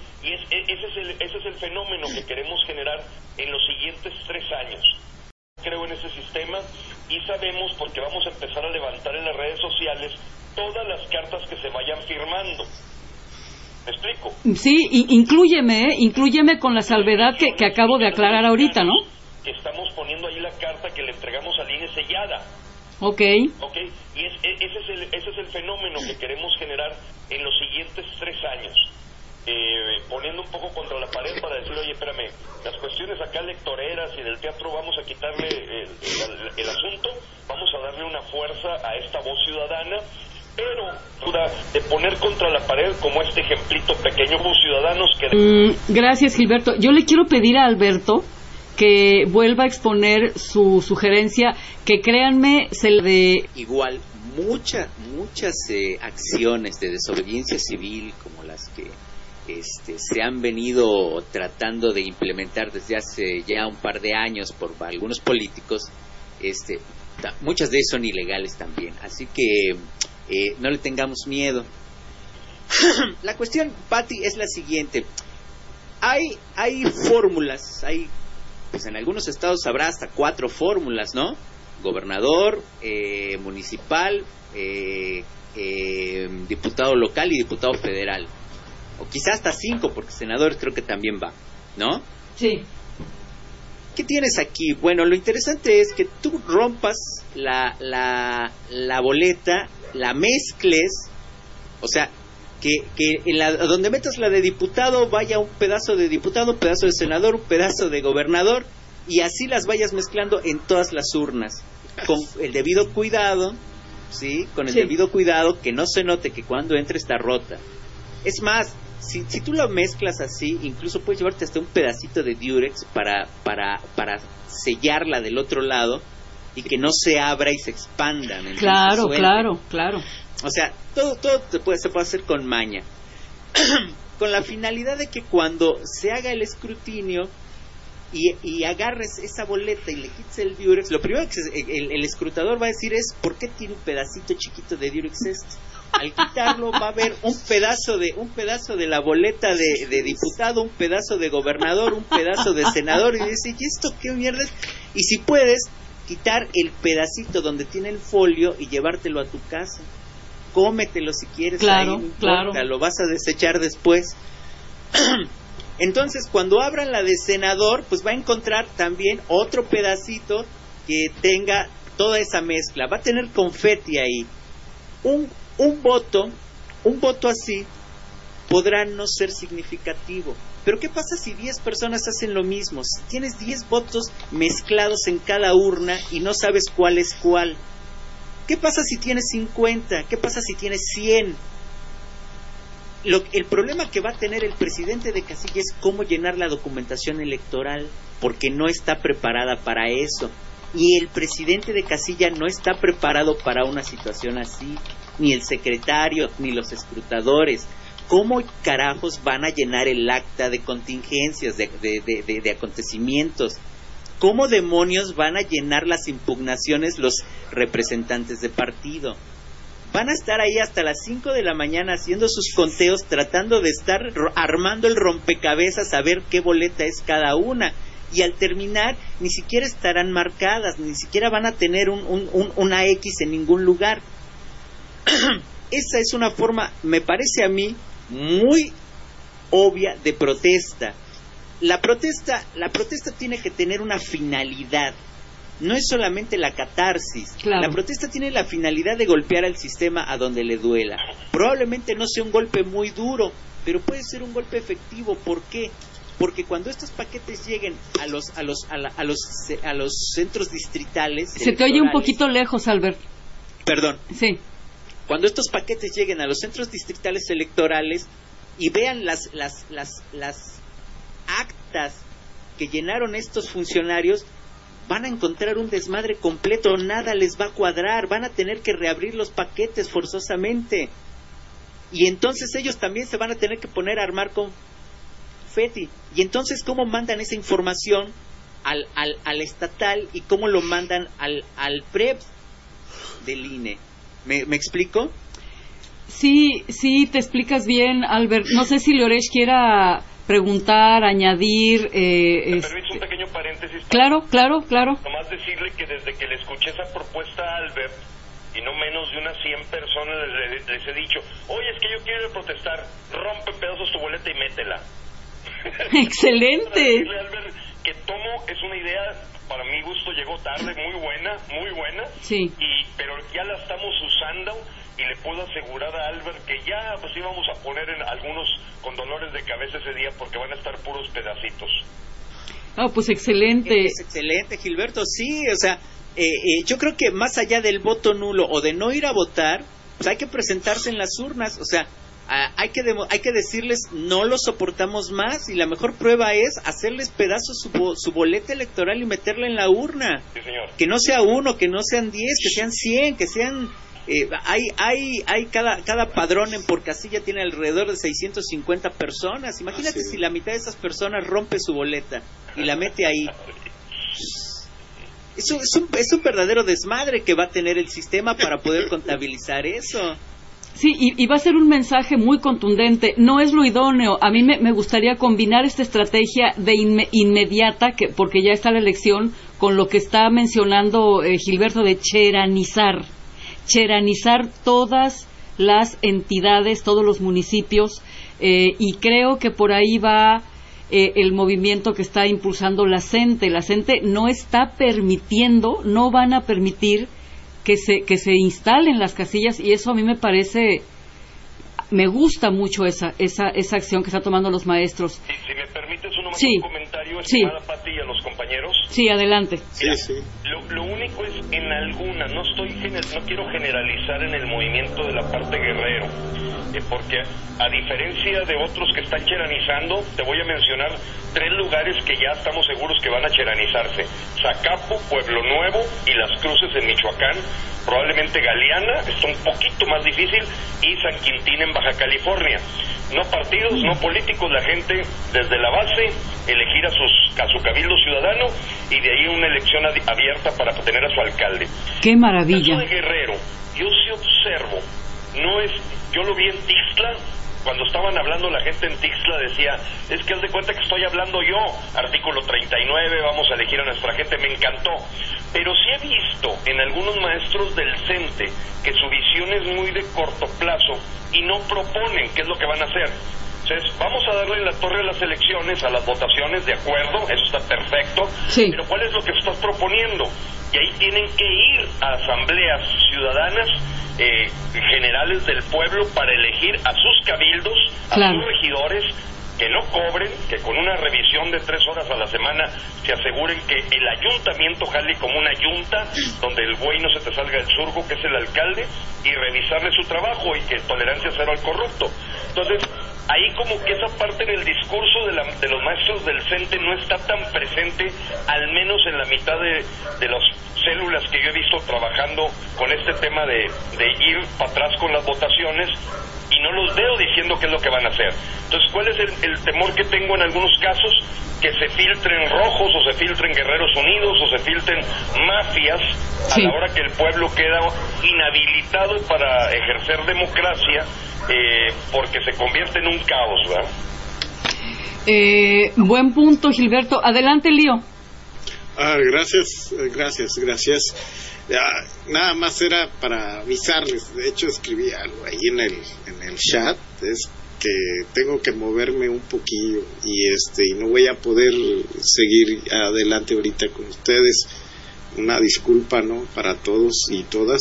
ese es el fenómeno que queremos generar en los siguientes 3 años. Creo en ese sistema y sabemos, porque vamos a empezar a levantar en las redes sociales todas las cartas que se vayan firmando. ¿Me explico? Sí, inclúyeme con la salvedad que acabo de aclarar ahorita, ¿no? Que estamos poniendo ahí la carta que le entregamos al INE sellada. Y ese es el fenómeno que queremos generar en los siguientes 3 años. Poniendo un poco contra la pared para decir, oye, espérame, las cuestiones acá electoreras y del teatro vamos a quitarle el asunto, vamos a darle una fuerza a esta voz ciudadana, pero de poner contra la pared como este ejemplito pequeño como ciudadanos que... Gracias, Gilberto. Yo le quiero pedir a Alberto que vuelva a exponer su sugerencia, que créanme, Igual, muchas acciones de desobediencia civil, como las que se han venido tratando de implementar desde hace ya un par de años por algunos políticos, muchas de ellas son ilegales también, así que no le tengamos miedo. La cuestión, Pati, es la siguiente. Hay fórmulas, pues en algunos estados habrá hasta 4 fórmulas, ¿no? Gobernador, municipal, diputado local y diputado federal. O quizás hasta 5, porque senador creo que también va, ¿no? Sí. ¿Qué tienes aquí? Bueno, lo interesante es que tú rompas la boleta, la mezcles, o sea, que donde metas la de diputado vaya un pedazo de diputado, un pedazo de senador, un pedazo de gobernador, y así las vayas mezclando en todas las urnas, con el debido cuidado, ¿sí? Con el debido cuidado, que no se note que cuando entre está rota. Es más, si tú lo mezclas así, incluso puedes llevarte hasta un pedacito de Durex para sellarla del otro lado y que no se abra y se expanda. Claro. O sea, todo se puede hacer con maña. Con la finalidad de que cuando se haga el escrutinio y agarres esa boleta y le quites el Durex, lo primero que el escrutador va a decir es, ¿por qué tiene un pedacito chiquito de Durex este? Al quitarlo va a haber un pedazo de la boleta de diputado, un pedazo de gobernador, un pedazo de senador, y dice, ¿y esto qué mierda es? Y si puedes, quitar el pedacito donde tiene el folio y llevártelo a tu casa. Cómetelo si quieres, claro, ahí no importa, lo vas a desechar después. Entonces, cuando abran la de senador, pues va a encontrar también otro pedacito que tenga toda esa mezcla. Va a tener confeti ahí. Un voto así podrá no ser significativo. Pero ¿qué pasa si 10 personas hacen lo mismo? Si tienes 10 votos mezclados en cada urna y no sabes cuál es cuál. ¿Qué pasa si tienes 50? ¿Qué pasa si tienes 100? El problema que va a tener el presidente de casilla es cómo llenar la documentación electoral, porque no está preparada para eso. Y el presidente de casilla no está preparado para una situación así, ni el secretario, ni los escrutadores. ¿Cómo carajos van a llenar el acta de contingencias, de acontecimientos? ¿cómo demonios van a llenar las impugnaciones los representantes de partido? Van a estar ahí hasta las 5 de la mañana haciendo sus conteos, tratando de estar armando el rompecabezas, a ver qué boleta es cada una. Y al terminar, ni siquiera estarán marcadas, ni siquiera van a tener una X en ningún lugar. Esa es una forma, me parece a mí, muy obvia de protesta. La protesta tiene que tener una finalidad. No es solamente la catarsis. Claro. La protesta tiene la finalidad de golpear al sistema a donde le duela. Probablemente no sea un golpe muy duro, pero puede ser un golpe efectivo. ¿Por qué? Porque cuando estos paquetes lleguen a los centros distritales, se te oye un poquito lejos, Albert. Perdón. Sí. Cuando estos paquetes lleguen a los centros distritales electorales y vean las actas que llenaron estos funcionarios, van a encontrar un desmadre completo, nada les va a cuadrar, van a tener que reabrir los paquetes forzosamente. Y entonces ellos también se van a tener que poner a armar con confeti. Y entonces, ¿cómo mandan esa información al estatal y cómo lo mandan al PREP del INE? ¿Me explico? Sí, te explicas bien, Albert. No sé si Loresh quiera preguntar, añadir. ¿Me permites un pequeño paréntesis? Claro. Nomás decirle que desde que le escuché esa propuesta a Albert, y no menos de unas 100 personas les he dicho, oye, es que yo quiero protestar, rompe en pedazos tu boleta y métela. Excelente. Para decirle a Albert que tomo, es una idea, para mi gusto llegó tarde, muy buena, sí. Pero ya la estamos usando, y le puedo asegurar a Albert que ya pues íbamos a poner en algunos con dolores de cabeza ese día, porque van a estar puros pedacitos. Pues excelente. Es excelente, Gilberto, sí, o sea, yo creo que más allá del voto nulo o de no ir a votar, pues hay que presentarse en las urnas, o sea, hay que decirles no lo soportamos más, y la mejor prueba es hacerles pedazos su boleta electoral y meterla en la urna. Sí, señor. Que no sea 1, que no sean 10, que sean 100, que sean hay cada padrón por casilla tiene alrededor de 650 personas. Imagínate si la mitad de esas personas rompe su boleta y la mete ahí. Es un verdadero desmadre que va a tener el sistema para poder contabilizar eso. Sí, y va a ser un mensaje muy contundente. No es lo idóneo. A mí me gustaría combinar esta estrategia de inmediata, porque ya está la elección, con lo que está mencionando Gilberto, de cheranizar todas las entidades, todos los municipios, y creo que por ahí va el movimiento que está impulsando la CENTE. La CENTE no está permitiendo, no van a permitir que se instalen las casillas, y eso a mí me parece, me gusta mucho esa acción que están tomando los maestros. Si me permites Sí. un comentario, estimada Pati, y a los compañeros. Sí, adelante. Mira, Sí. Lo único es, en alguna, no quiero generalizar en el movimiento de la parte Guerrero, porque a diferencia de otros que están cheranizando, te voy a mencionar 3 lugares que ya estamos seguros que van a cheranizarse: Zacapu, Pueblo Nuevo y Las Cruces en Michoacán, probablemente Galeana, está un poquito más difícil, y San Quintín en Baja California. No partidos, no políticos, la gente desde la base elegir a su cabildo ciudadano, y de ahí una elección abierta para tener a su alcalde. ¡Qué maravilla! En el caso de Guerrero, yo sí observo, yo lo vi en Tixla. Cuando estaban hablando la gente en Tixla decía, es que haz de cuenta que estoy hablando yo, artículo 39, vamos a elegir a nuestra gente, me encantó. Pero sí he visto en algunos maestros del CENTE que su visión es muy de corto plazo y no proponen qué es lo que van a hacer. Entonces, vamos a darle la torre a las elecciones, a las votaciones, de acuerdo, eso está perfecto, sí. Pero ¿cuál es lo que estás proponiendo? Y ahí tienen que ir a asambleas ciudadanas generales del pueblo para elegir a sus cabildos, a claro. sus regidores, que no cobren, que con una revisión de 3 horas a la semana se aseguren que el ayuntamiento jale como una yunta, donde el güey no se te salga el surgo, que es el alcalde, y revisarle su trabajo, y que tolerancia cero al corrupto. Entonces, ahí como que esa parte en el discurso de los maestros del CENTE no está tan presente, al menos en la mitad de las células que yo he visto trabajando con este tema de ir para atrás con las votaciones. y no los veo diciendo qué es lo que van a hacer. Entonces, ¿cuál es el temor que tengo en algunos casos? Que se filtren rojos, o se filtren Guerreros Unidos, o se filtren mafias, sí, a la hora que el pueblo queda inhabilitado para ejercer democracia, porque se convierte en un caos, ¿verdad? Buen punto, Gilberto. Adelante, Lío. Gracias. Nada más era para avisarles. De hecho, escribí algo ahí en el chat. Es que tengo que moverme un poquillo y no voy a poder seguir adelante ahorita con ustedes. Una disculpa, ¿no? Para todos y todas.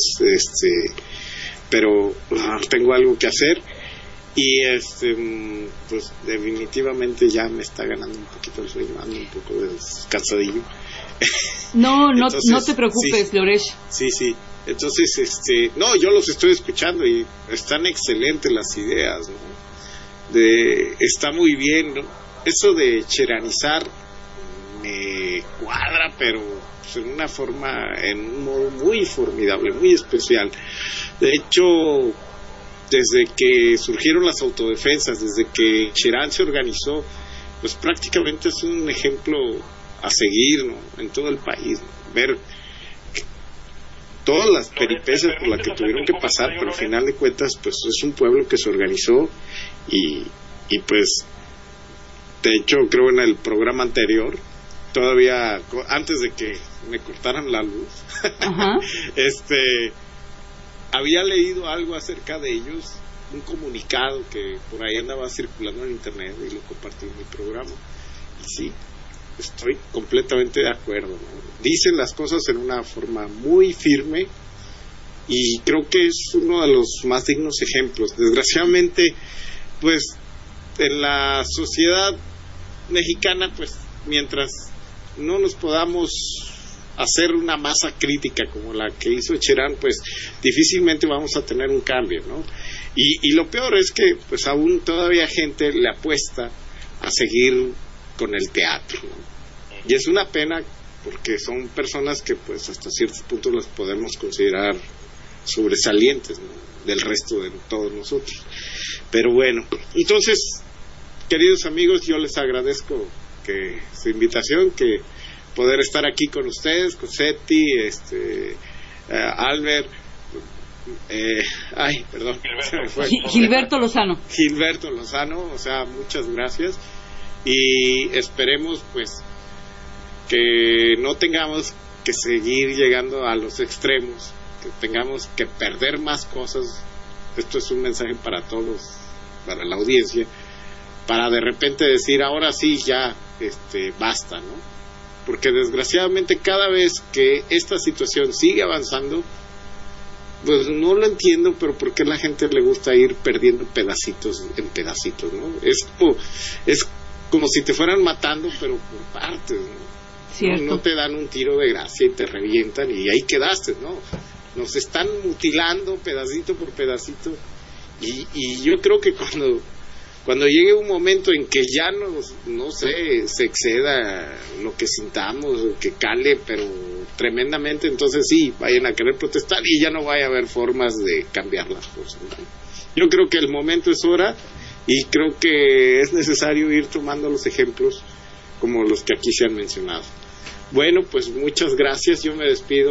Pero tengo algo que hacer. Y pues definitivamente ya me está ganando un poquito el sueño, ando un poco descansadillo. No Entonces, te preocupes, sí, Loresh. Sí. Entonces, no, yo los estoy escuchando y están excelentes las ideas, ¿no? Está muy bien, ¿no? Eso de cheranizar me cuadra, pero pues, en un modo muy formidable, muy especial. De hecho, desde que surgieron las autodefensas, desde que Cherán se organizó, pues prácticamente es un ejemplo a seguir, ¿no? En todo el país, ¿no? Ver todas las peripecias por las que tuvieron que pasar, pero al final de cuentas, pues es un pueblo que se organizó y pues, de hecho, creo en el programa anterior, todavía antes de que me cortaran la luz, había leído algo acerca de ellos, un comunicado que por ahí andaba circulando en internet y lo compartí en mi programa. Y sí, estoy completamente de acuerdo, ¿no? Dicen las cosas en una forma muy firme y creo que es uno de los más dignos ejemplos. Desgraciadamente, pues en la sociedad mexicana, pues mientras no nos podamos hacer una masa crítica como la que hizo Cherán, pues difícilmente vamos a tener un cambio, ¿no? Y lo peor es que pues aún todavía gente le apuesta a seguir con el teatro, ¿no? Y es una pena porque son personas que pues hasta ciertos puntos las podemos considerar sobresalientes, ¿no? Del resto de todos nosotros. Pero bueno, entonces, queridos amigos, yo les agradezco que su invitación, que poder estar aquí con ustedes, con Seti, Albert, perdón, Gilberto Lozano. Gilberto Lozano, o sea, muchas gracias y esperemos pues que no tengamos que seguir llegando a los extremos, que tengamos que perder más cosas. Esto es un mensaje para todos, para la audiencia, para de repente decir ahora sí ya basta, ¿no? Porque desgraciadamente cada vez que esta situación sigue avanzando, pues no lo entiendo, pero ¿por qué la gente le gusta ir perdiendo pedacitos en pedacitos, ¿no? Es como si te fueran matando, pero por partes, ¿no? No te dan un tiro de gracia y te revientan y ahí quedaste, ¿no? Nos están mutilando pedacito por pedacito y yo creo que cuando llegue un momento en que ya no sé, se exceda lo que sintamos, que cale, pero tremendamente, entonces sí, vayan a querer protestar y ya no vaya a haber formas de cambiar las cosas, ¿no? Yo creo que el momento es hora y creo que es necesario ir tomando los ejemplos como los que aquí se han mencionado. Bueno, pues muchas gracias, yo me despido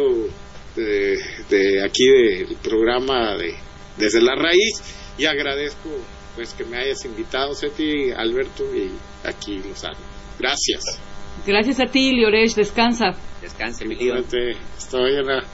de aquí del programa Desde la Raíz y agradezco pues que me hayas invitado, Seti, Alberto y aquí Lozano. Gracias. Gracias a ti, Lioresh, descansa. Descanse, mi Lío. Hasta mañana.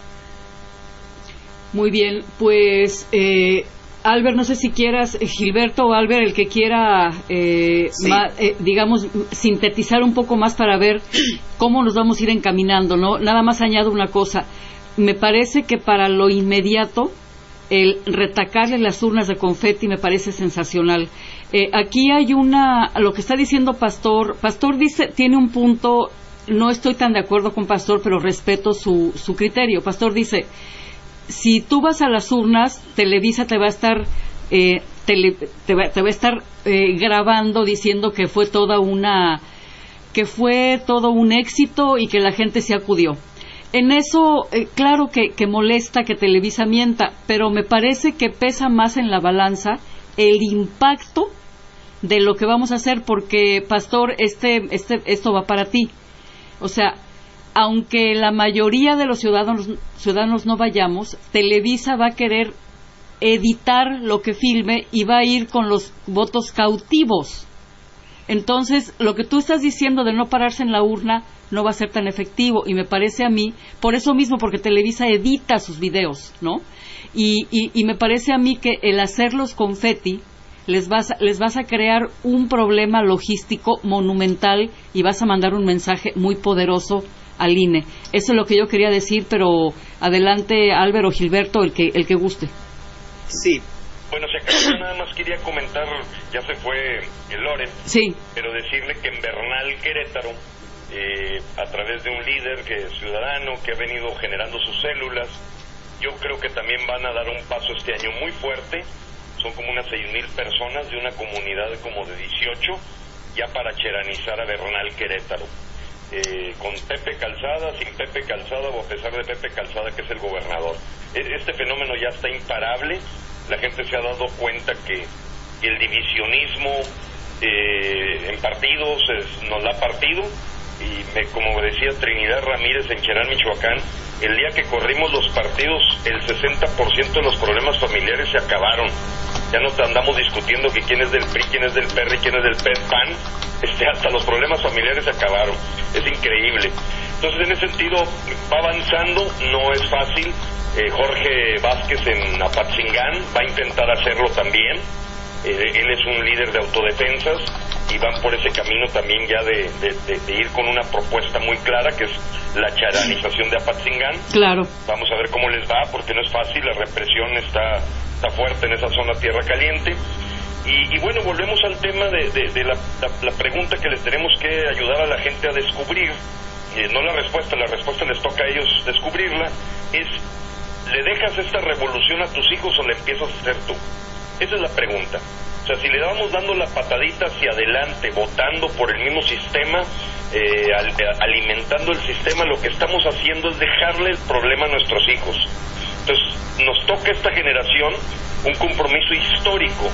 Muy bien, pues Albert, no sé si quieras, Gilberto o Albert, el que quiera, Sí. digamos, sintetizar un poco más para ver cómo nos vamos a ir encaminando, ¿no? Nada más añado una cosa. Me parece que para lo inmediato, el retacarle las urnas de confeti me parece sensacional. Aquí hay lo que está diciendo Pastor dice, tiene un punto, no estoy tan de acuerdo con Pastor, pero respeto su criterio. Pastor dice, si tú vas a las urnas, Televisa te va a estar grabando diciendo que fue todo un éxito y que la gente se acudió. En eso, claro que molesta que Televisa mienta, pero me parece que pesa más en la balanza el impacto de lo que vamos a hacer, porque, Pastor, esto va para ti. O sea, aunque la mayoría de los ciudadanos no vayamos, Televisa va a querer editar lo que filme y va a ir con los votos cautivos. Entonces, lo que tú estás diciendo de no pararse en la urna no va a ser tan efectivo, y me parece a mí, por eso mismo, porque Televisa edita sus videos, ¿no? Y me parece a mí que el hacerlos confeti les vas a crear un problema logístico monumental y vas a mandar un mensaje muy poderoso al INE. Eso es lo que yo quería decir, pero adelante, Álvaro o Gilberto, el que guste. Sí. Bueno, si acaso nada más quería comentar, ya se fue el Loren, sí, pero decirle que en Bernal, Querétaro, a través de un líder ciudadano que ha venido generando sus células, yo creo que también van a dar un paso este año muy fuerte. Son como unas 6,000 personas de una comunidad como de 18, ya para cheranizar a Bernal, Querétaro. Con Pepe Calzada, sin Pepe Calzada o a pesar de Pepe Calzada, que es el gobernador. Este fenómeno ya está imparable. La gente se ha dado cuenta que el divisionismo en partidos nos la ha partido, y como decía Trinidad Ramírez en Cherán, Michoacán, el día que corrimos los partidos, el 60% de los problemas familiares se acabaron. Ya no andamos discutiendo que quién es del PRI, quién es del PERRI, quién es del PAN. Hasta los problemas familiares se acabaron. Es increíble. Entonces, en ese sentido, va avanzando, no es fácil. Jorge Vázquez en Apatzingán va a intentar hacerlo también. Él es un líder de autodefensas y van por ese camino también ya de ir con una propuesta muy clara, que es la charanización de Apatzingán. Claro. Vamos a ver cómo les va, porque no es fácil, la represión está fuerte en esa zona tierra caliente. Y bueno, volvemos al tema de la pregunta que les tenemos que ayudar a la gente a descubrir. No la respuesta les toca a ellos descubrirla. Es, ¿le dejas esta revolución a tus hijos o la empiezas a hacer tú? Esa es la pregunta. O sea, si le vamos dando la patadita hacia adelante, votando por el mismo sistema, alimentando el sistema, lo que estamos haciendo es dejarle el problema a nuestros hijos. Entonces, nos toca a esta generación un compromiso histórico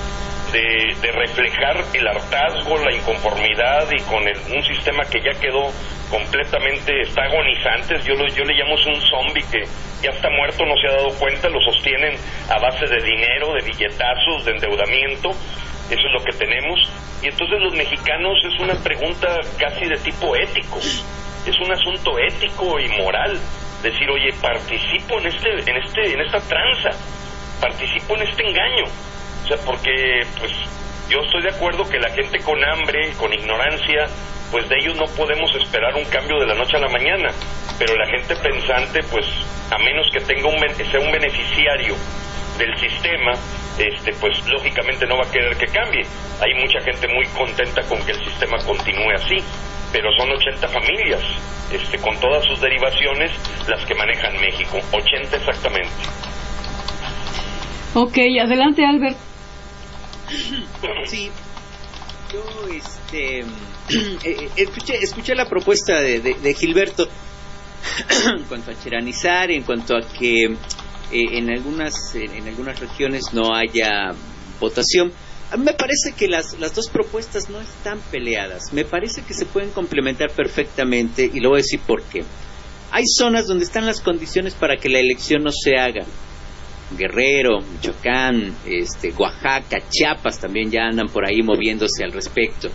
de reflejar el hartazgo, la inconformidad, y con un sistema que ya quedó completamente, está agonizante. Yo le llamo un zombie que ya está muerto, no se ha dado cuenta, lo sostienen a base de dinero, de billetazos, de endeudamiento. Eso es lo que tenemos. Y entonces los mexicanos, es una pregunta casi de tipo ético, es un asunto ético y moral. Decir, oye, participo en esta tranza, participo en este engaño. O sea, porque pues yo estoy de acuerdo que la gente con hambre, con ignorancia, pues de ellos no podemos esperar un cambio de la noche a la mañana, pero la gente pensante, pues a menos que sea un beneficiario del sistema, pues lógicamente no va a querer que cambie. Hay mucha gente muy contenta con que el sistema continúe así, pero son 80 familias, con todas sus derivaciones, las que manejan México, 80 exactamente. Ok, adelante, Albert. Sí, yo escuché la propuesta de Gilberto en cuanto a cheranizar, en cuanto a que en algunas regiones no haya votación. A mí me parece que las dos propuestas no están peleadas, me parece que se pueden complementar perfectamente, y lo voy a decir por qué. Hay zonas donde están las condiciones para que la elección no se haga. Guerrero, Michoacán, Oaxaca, Chiapas también ya andan por ahí moviéndose al respecto.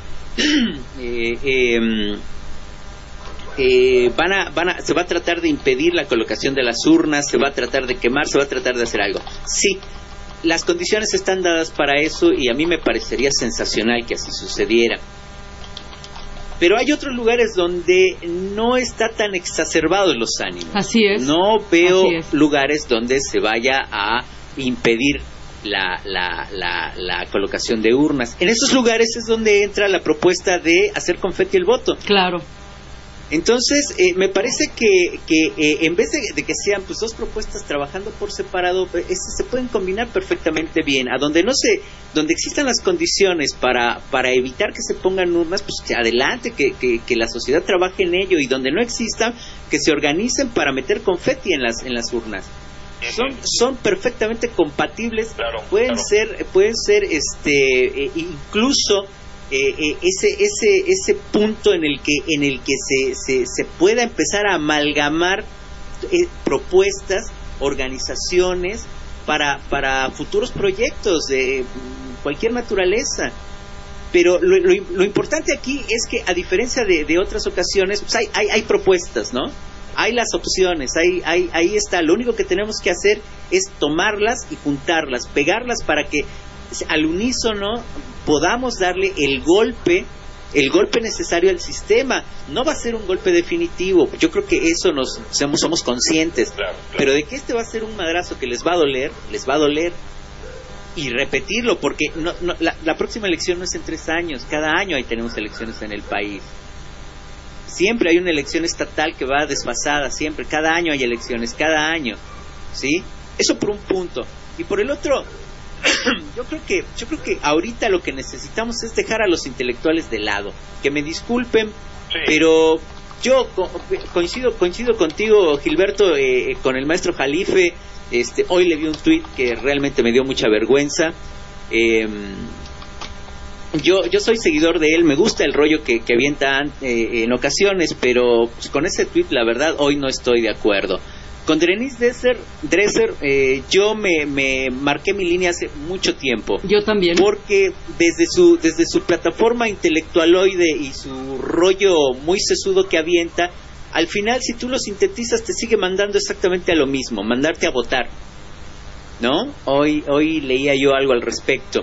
Se va a tratar de impedir la colocación de las urnas, se va a tratar de quemar, se va a tratar de hacer algo. Sí, las condiciones están dadas para eso, y a mí me parecería sensacional que así sucediera. Pero hay otros lugares donde no está tan exacerbados los ánimos. Así es. No veo lugares donde se vaya a impedir la colocación de urnas. En esos lugares es donde entra la propuesta de hacer confeti el voto. Claro. Entonces, me parece que en vez de que sean pues dos propuestas trabajando por separado, se pueden combinar perfectamente bien. A donde existan las condiciones para evitar que se pongan urnas, pues que adelante, que la sociedad trabaje en ello, y donde no existan, que se organicen para meter confeti en las urnas. son perfectamente compatibles. Claro, pueden claro. ser incluso ese punto en el que se pueda empezar a amalgamar propuestas, organizaciones para futuros proyectos de cualquier naturaleza. Pero lo importante aquí es que, a diferencia de otras ocasiones, pues hay propuestas, ¿no? Hay las opciones, ahí está. Lo único que tenemos que hacer es tomarlas y juntarlas, pegarlas para que al unísono podamos darle el golpe necesario al sistema. No va a ser un golpe definitivo, yo creo que eso somos conscientes, Claro. pero de que este va a ser un madrazo que les va a doler. Y repetirlo, porque la próxima elección no es en 3 años, cada año ahí tenemos elecciones en el país. Siempre hay una elección estatal que va desfasada, siempre, cada año hay elecciones, cada año, ¿sí? Eso por un punto. Y por el otro, yo creo que ahorita lo que necesitamos es dejar a los intelectuales de lado. Que me disculpen, Sí. pero yo coincido contigo, Gilberto, con el maestro Jalife. Hoy le vi un tuit que realmente me dio mucha vergüenza. Yo soy seguidor de él, me gusta el rollo que avienta en ocasiones, pero pues, con ese tuit la verdad hoy no estoy de acuerdo. Con Denise Dresser yo me marqué mi línea hace mucho tiempo. Yo también. Porque desde su plataforma intelectualoide y su rollo muy sesudo que avienta, al final, si tú lo sintetizas, te sigue mandando exactamente a lo mismo, mandarte a votar, ¿no? Hoy leía yo algo al respecto.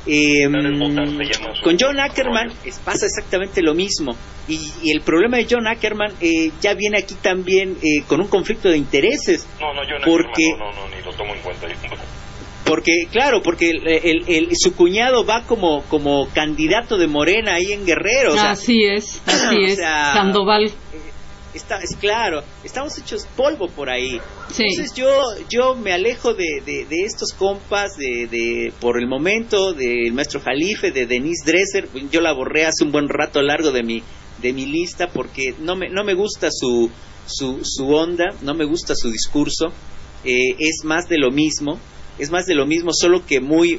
Con John Ackerman pasa exactamente lo mismo, y el problema de John Ackerman ya viene aquí también con un conflicto de intereses. John porque Ackerman, ni lo tomo en cuenta. porque su cuñado va como candidato de Morena ahí en Guerrero. Así es, Sandoval. Es claro, estamos hechos polvo por ahí. Sí. Entonces yo me alejo de estos compas por el momento, del maestro Jalife, de Denise Dresser. Yo la borré hace un buen rato largo de mi lista porque no me gusta su onda, no me gusta su discurso. Es más de lo mismo, solo que muy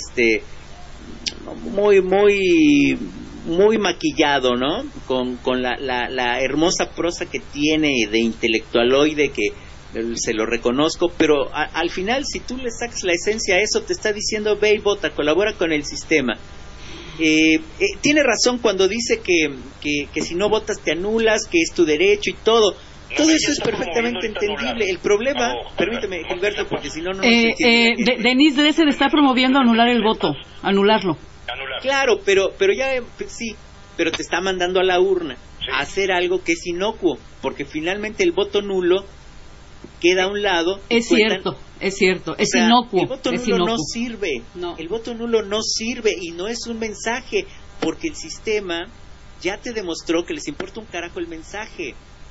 maquillado, ¿no? Con la hermosa prosa que tiene de intelectualoide, que se lo reconozco, pero al final, si tú le sacas la esencia a eso, te está diciendo: ve y vota, colabora con el sistema. Tiene razón cuando dice que si no votas te anulas, que es tu derecho y todo. Todo eso es perfectamente entendible. El problema, permíteme, Gilberto, porque si no Denise Dresser está promoviendo anular el voto, anularlo. Claro, pero ya sí, pero te está mandando a la urna a hacer algo que es inocuo, porque finalmente el voto nulo queda a un lado. Es cierto, es inocuo. El voto nulo no sirve. El voto nulo no sirve y no es un mensaje, porque el sistema ya te demostró que les importa un carajo el mensaje.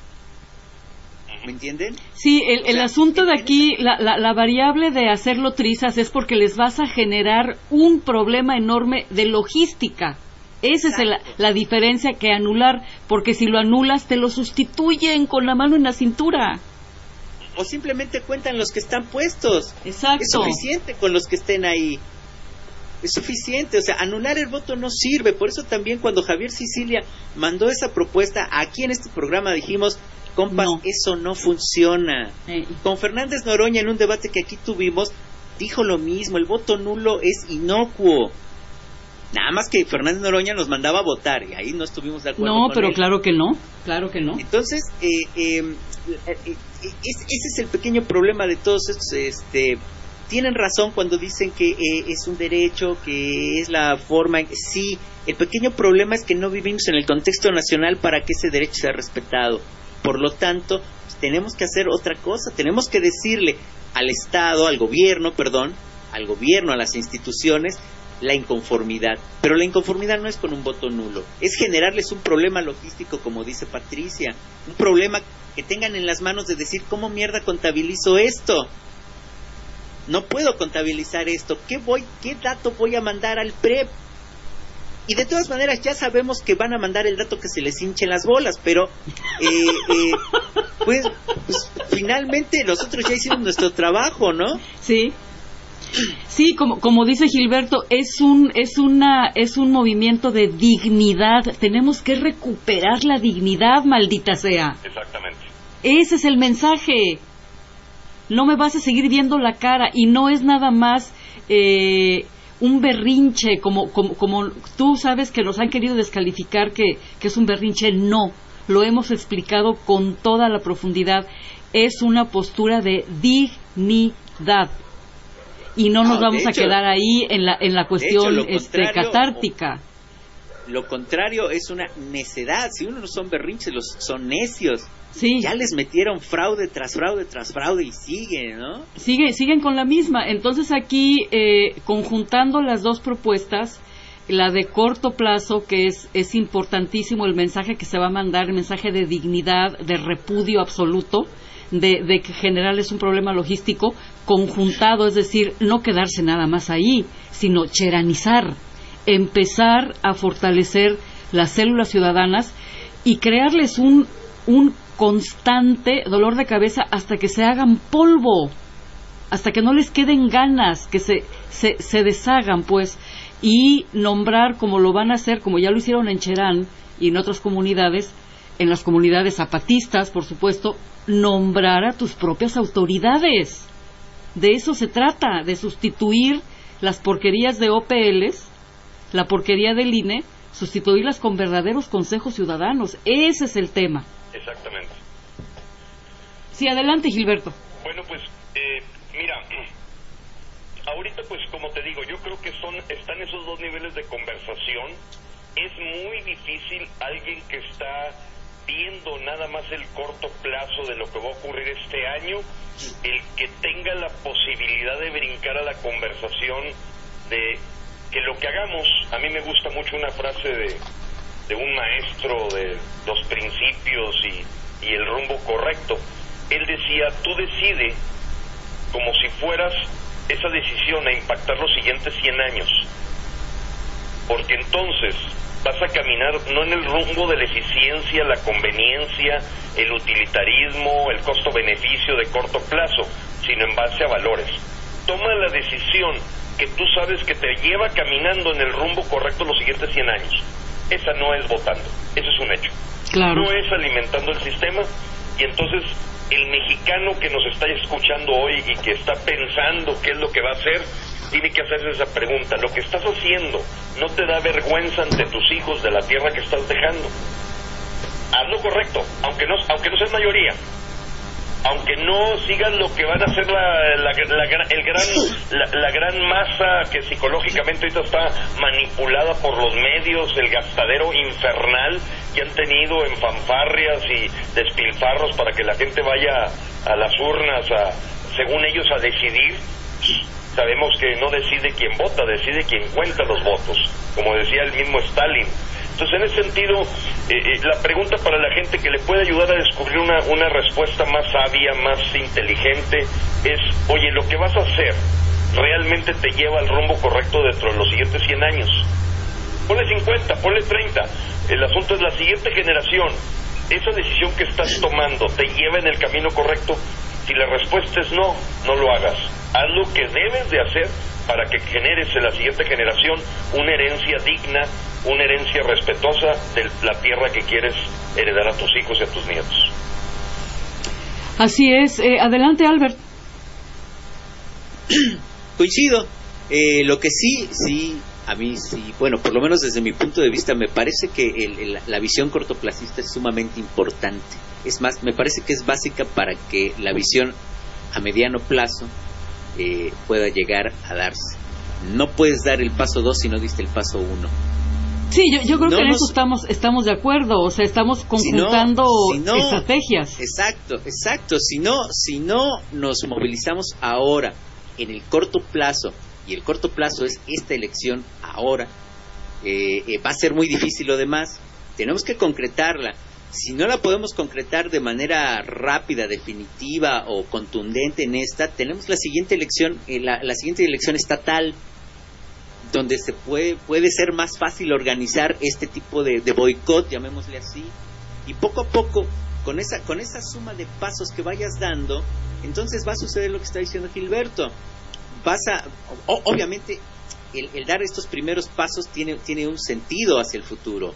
¿Me entienden? Sí, el asunto de aquí, la variable de hacerlo trizas es porque les vas a generar un problema enorme de logística. Esa es la diferencia que anular, porque si lo anulas te lo sustituyen con la mano en la cintura. O simplemente cuentan los que están puestos. Exacto. Es suficiente con los que estén ahí. Es suficiente, o sea, anular el voto no sirve. Por eso también cuando Javier Sicilia mandó esa propuesta, aquí en este programa dijimos: compas, eso no funciona. Con Fernández Noroña, en un debate que aquí tuvimos, dijo lo mismo: el voto nulo es inocuo. Nada más que Fernández Noroña nos mandaba a votar y ahí no estuvimos de acuerdo. No, pero él. Claro que no. Entonces, ese es el pequeño problema de todos estos. Tienen razón cuando dicen que es un derecho, que es la forma. Sí, el pequeño problema es que no vivimos en el contexto nacional para que ese derecho sea respetado. Por lo tanto, pues, tenemos que hacer otra cosa. Tenemos que decirle al Estado, al gobierno, a las instituciones, la inconformidad. Pero la inconformidad no es con un voto nulo, es generarles un problema logístico, como dice Patricia, un problema que tengan en las manos de decir: ¿cómo mierda contabilizo esto? No puedo contabilizar esto. ¿Qué dato voy a mandar al PREP? Y de todas maneras ya sabemos que van a mandar el dato que se les hinchen las bolas, pero pues finalmente nosotros ya hicimos nuestro trabajo, ¿no? Sí. Sí, como dice Gilberto, es un movimiento de dignidad. Tenemos que recuperar la dignidad, maldita sea. Exactamente. Ese es el mensaje. No me vas a seguir viendo la cara, y no es nada más un berrinche, como tú sabes que nos han querido descalificar que es un berrinche. No, lo hemos explicado con toda la profundidad. Es una postura de dignidad. Y no nos vamos a quedar ahí en la cuestión catártica. Lo contrario es una necedad. Si uno no son berrinches, son necios. Sí. Ya les metieron fraude tras fraude tras fraude y siguen, ¿no? Siguen con la misma. Entonces aquí, conjuntando las dos propuestas, la de corto plazo, que es importantísimo el mensaje que se va a mandar, el mensaje de dignidad, de repudio absoluto, de que general es un problema logístico, conjuntado, es decir, no quedarse nada más ahí, sino cheranizar, empezar a fortalecer las células ciudadanas y crearles un constante dolor de cabeza hasta que se hagan polvo, hasta que no les queden ganas, que se deshagan, pues, y nombrar, como lo van a hacer, como ya lo hicieron en Cherán y en otras comunidades, en las comunidades zapatistas, por supuesto, nombrar a tus propias autoridades. De eso se trata, de sustituir las porquerías de OPLs, la porquería del INE, sustituirlas con verdaderos consejos ciudadanos. Ese es el tema. Exactamente. Sí, adelante, Gilberto. Bueno, pues, mira, ahorita, pues, como te digo, yo creo que están esos dos niveles de conversación. Es muy difícil alguien que está viendo nada más el corto plazo de lo que va a ocurrir este año, el que tenga la posibilidad de brincar a la conversación de que lo que hagamos. A mí me gusta mucho una frase de un maestro de los principios y el rumbo correcto. Él decía, tú decide como si fueras esa decisión a impactar los siguientes 100 años, porque entonces vas a caminar no en el rumbo de la eficiencia, la conveniencia, el utilitarismo, el costo-beneficio de corto plazo, sino en base a valores. Toma la decisión que tú sabes que te lleva caminando en el rumbo correcto los siguientes 100 años. Esa no es votando, eso es un hecho. Claro. No es alimentando el sistema, y entonces el mexicano que nos está escuchando hoy y que está pensando qué es lo que va a hacer, tiene que hacerse esa pregunta. ¿Lo que estás haciendo no te da vergüenza ante tus hijos de la tierra que estás dejando? Haz lo correcto, aunque no seas mayoría, aunque no sigas lo que van a hacer la gran masa que psicológicamente ahorita está manipulada por los medios, el gastadero infernal que han tenido en fanfarrias y despilfarros para que la gente vaya a las urnas, según ellos, a decidir. Sabemos que no decide quien vota, decide quien cuenta los votos, como decía el mismo Stalin. Entonces, en ese sentido, la pregunta para la gente que le puede ayudar a descubrir una respuesta más sabia, más inteligente, es, oye, lo que vas a hacer realmente te lleva al rumbo correcto dentro de los siguientes 100 años. Ponle 50, ponle 30. El asunto es la siguiente generación. Esa decisión que estás tomando te lleva en el camino correcto. Si la respuesta es no, no lo hagas. Haz lo que debes de hacer para que generes en la siguiente generación una herencia digna, una herencia respetuosa de la tierra que quieres heredar a tus hijos y a tus nietos. Así es. Adelante, Albert. Coincido. Lo que sí, a mí sí, bueno, por lo menos desde mi punto de vista, me parece que la visión cortoplacista es sumamente importante. Es más, me parece que es básica para que la visión a mediano plazo pueda llegar a darse. No puedes dar el paso 2 si no diste el paso 1. Sí, yo creo que en eso estamos de acuerdo. O sea, estamos conjuntando estrategias. Exacto. Si no nos movilizamos ahora en el corto plazo, y el corto plazo es esta elección ahora, va a ser muy difícil lo demás. Tenemos que concretarla. Si no la podemos concretar de manera rápida, definitiva o contundente en esta, tenemos la siguiente elección, la siguiente elección estatal, donde se puede ser más fácil organizar este tipo de boicot, llamémosle así, y poco a poco, con esa suma de pasos que vayas dando, entonces va a suceder lo que está diciendo Gilberto. Obviamente, el dar estos primeros pasos tiene un sentido hacia el futuro.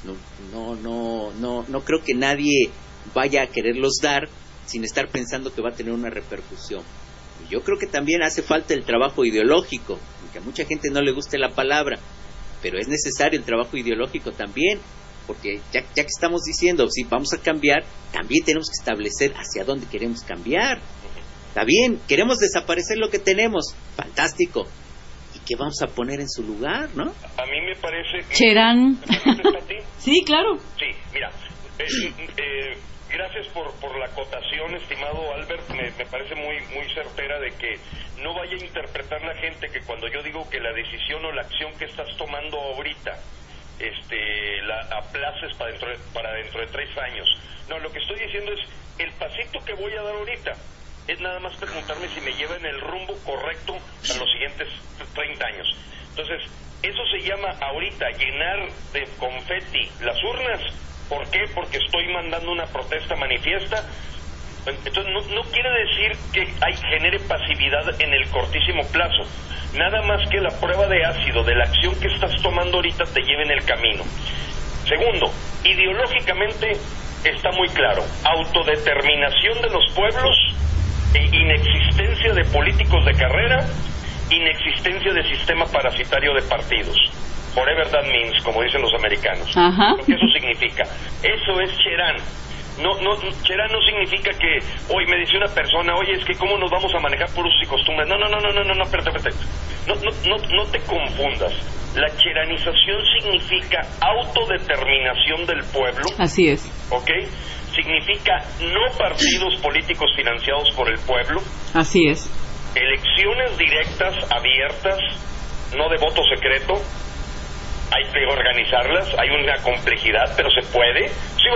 No creo que nadie vaya a quererlos dar sin estar pensando que va a tener una repercusión. Y yo creo que también hace falta el trabajo ideológico, aunque a mucha gente no le guste la palabra, pero es necesario el trabajo ideológico también, porque ya que estamos diciendo, si vamos a cambiar, también tenemos que establecer hacia dónde queremos cambiar. Está bien, queremos desaparecer lo que tenemos, fantástico. ¿Y qué vamos a poner en su lugar, no? A mí me parece... Cherán. ¿A ti? Sí, claro. Sí, mira, gracias por la acotación, estimado Albert. Me parece muy certera de que no vaya a interpretar la gente que cuando yo digo que la decisión o la acción que estás tomando ahorita la aplaces para dentro de 3 años. No, lo que estoy diciendo es el pasito que voy a dar ahorita es nada más preguntarme si me lleva en el rumbo correcto para los siguientes 30 años. Entonces, eso se llama ahorita llenar de confeti las urnas. ¿Por qué? Porque estoy mandando una protesta manifiesta. Entonces, no quiere decir que genere pasividad en el cortísimo plazo. Nada más que la prueba de ácido de la acción que estás tomando ahorita te lleve en el camino. Segundo, ideológicamente está muy claro. Autodeterminación de los pueblos, inexistencia de políticos de carrera, inexistencia de sistema parasitario de partidos. Forever that means, como dicen los americanos. Ajá. Lo que eso significa. Eso es Cherán. Cherán no significa que hoy me dice una persona, oye, es que cómo nos vamos a manejar por usos y costumbres. No, espérate. No te confundas. La cheranización significa autodeterminación del pueblo. Así es. ¿Ok? Significa no partidos políticos financiados por el pueblo. Así es. Elecciones directas, abiertas, no de voto secreto. Hay que organizarlas, hay una complejidad, pero se puede.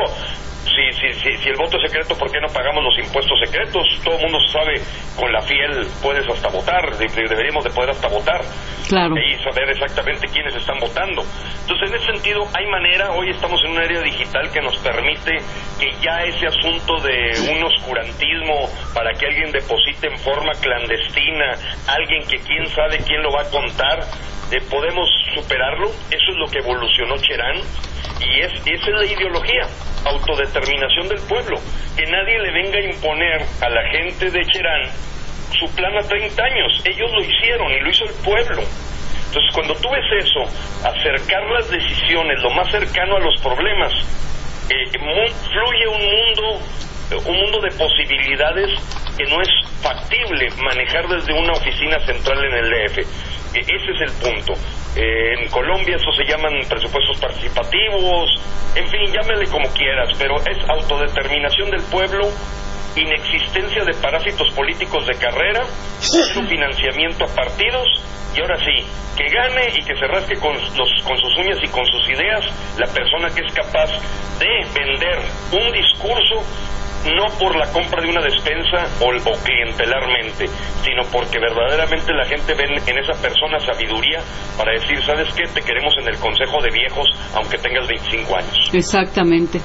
Si el voto es secreto, ¿por qué no pagamos los impuestos secretos? Todo el mundo sabe, con la fiel puedes hasta votar, deberíamos de poder hasta votar. Claro. Y saber exactamente quiénes están votando. Entonces, en ese sentido, hay manera, hoy estamos en un área digital que nos permite que ya ese asunto de un oscurantismo para que alguien deposite en forma clandestina, alguien que quién sabe quién lo va a contar, podemos superarlo. Eso es lo que evolucionó Cherán. Y esa es la ideología, autodeterminación del pueblo, que nadie le venga a imponer a la gente de Cherán su plan a 30 años. Ellos lo hicieron y lo hizo el pueblo. Entonces, cuando tú ves eso, acercar las decisiones lo más cercano a los problemas, fluye un mundo de posibilidades que no es factible manejar desde una oficina central en el DF. Ese es el punto. En Colombia eso se llaman presupuestos participativos, en fin, llámele como quieras, pero es autodeterminación del pueblo, inexistencia de parásitos políticos de carrera, su financiamiento a partidos, y ahora sí, que gane y que se rasque con sus uñas y con sus ideas la persona que es capaz de vender un discurso, no por la compra de una despensa o clientelarmente, sino porque verdaderamente la gente ve en esa persona sabiduría para decir, ¿sabes qué? Te queremos en el Consejo de Viejos, aunque tengas 25 años. Exactamente.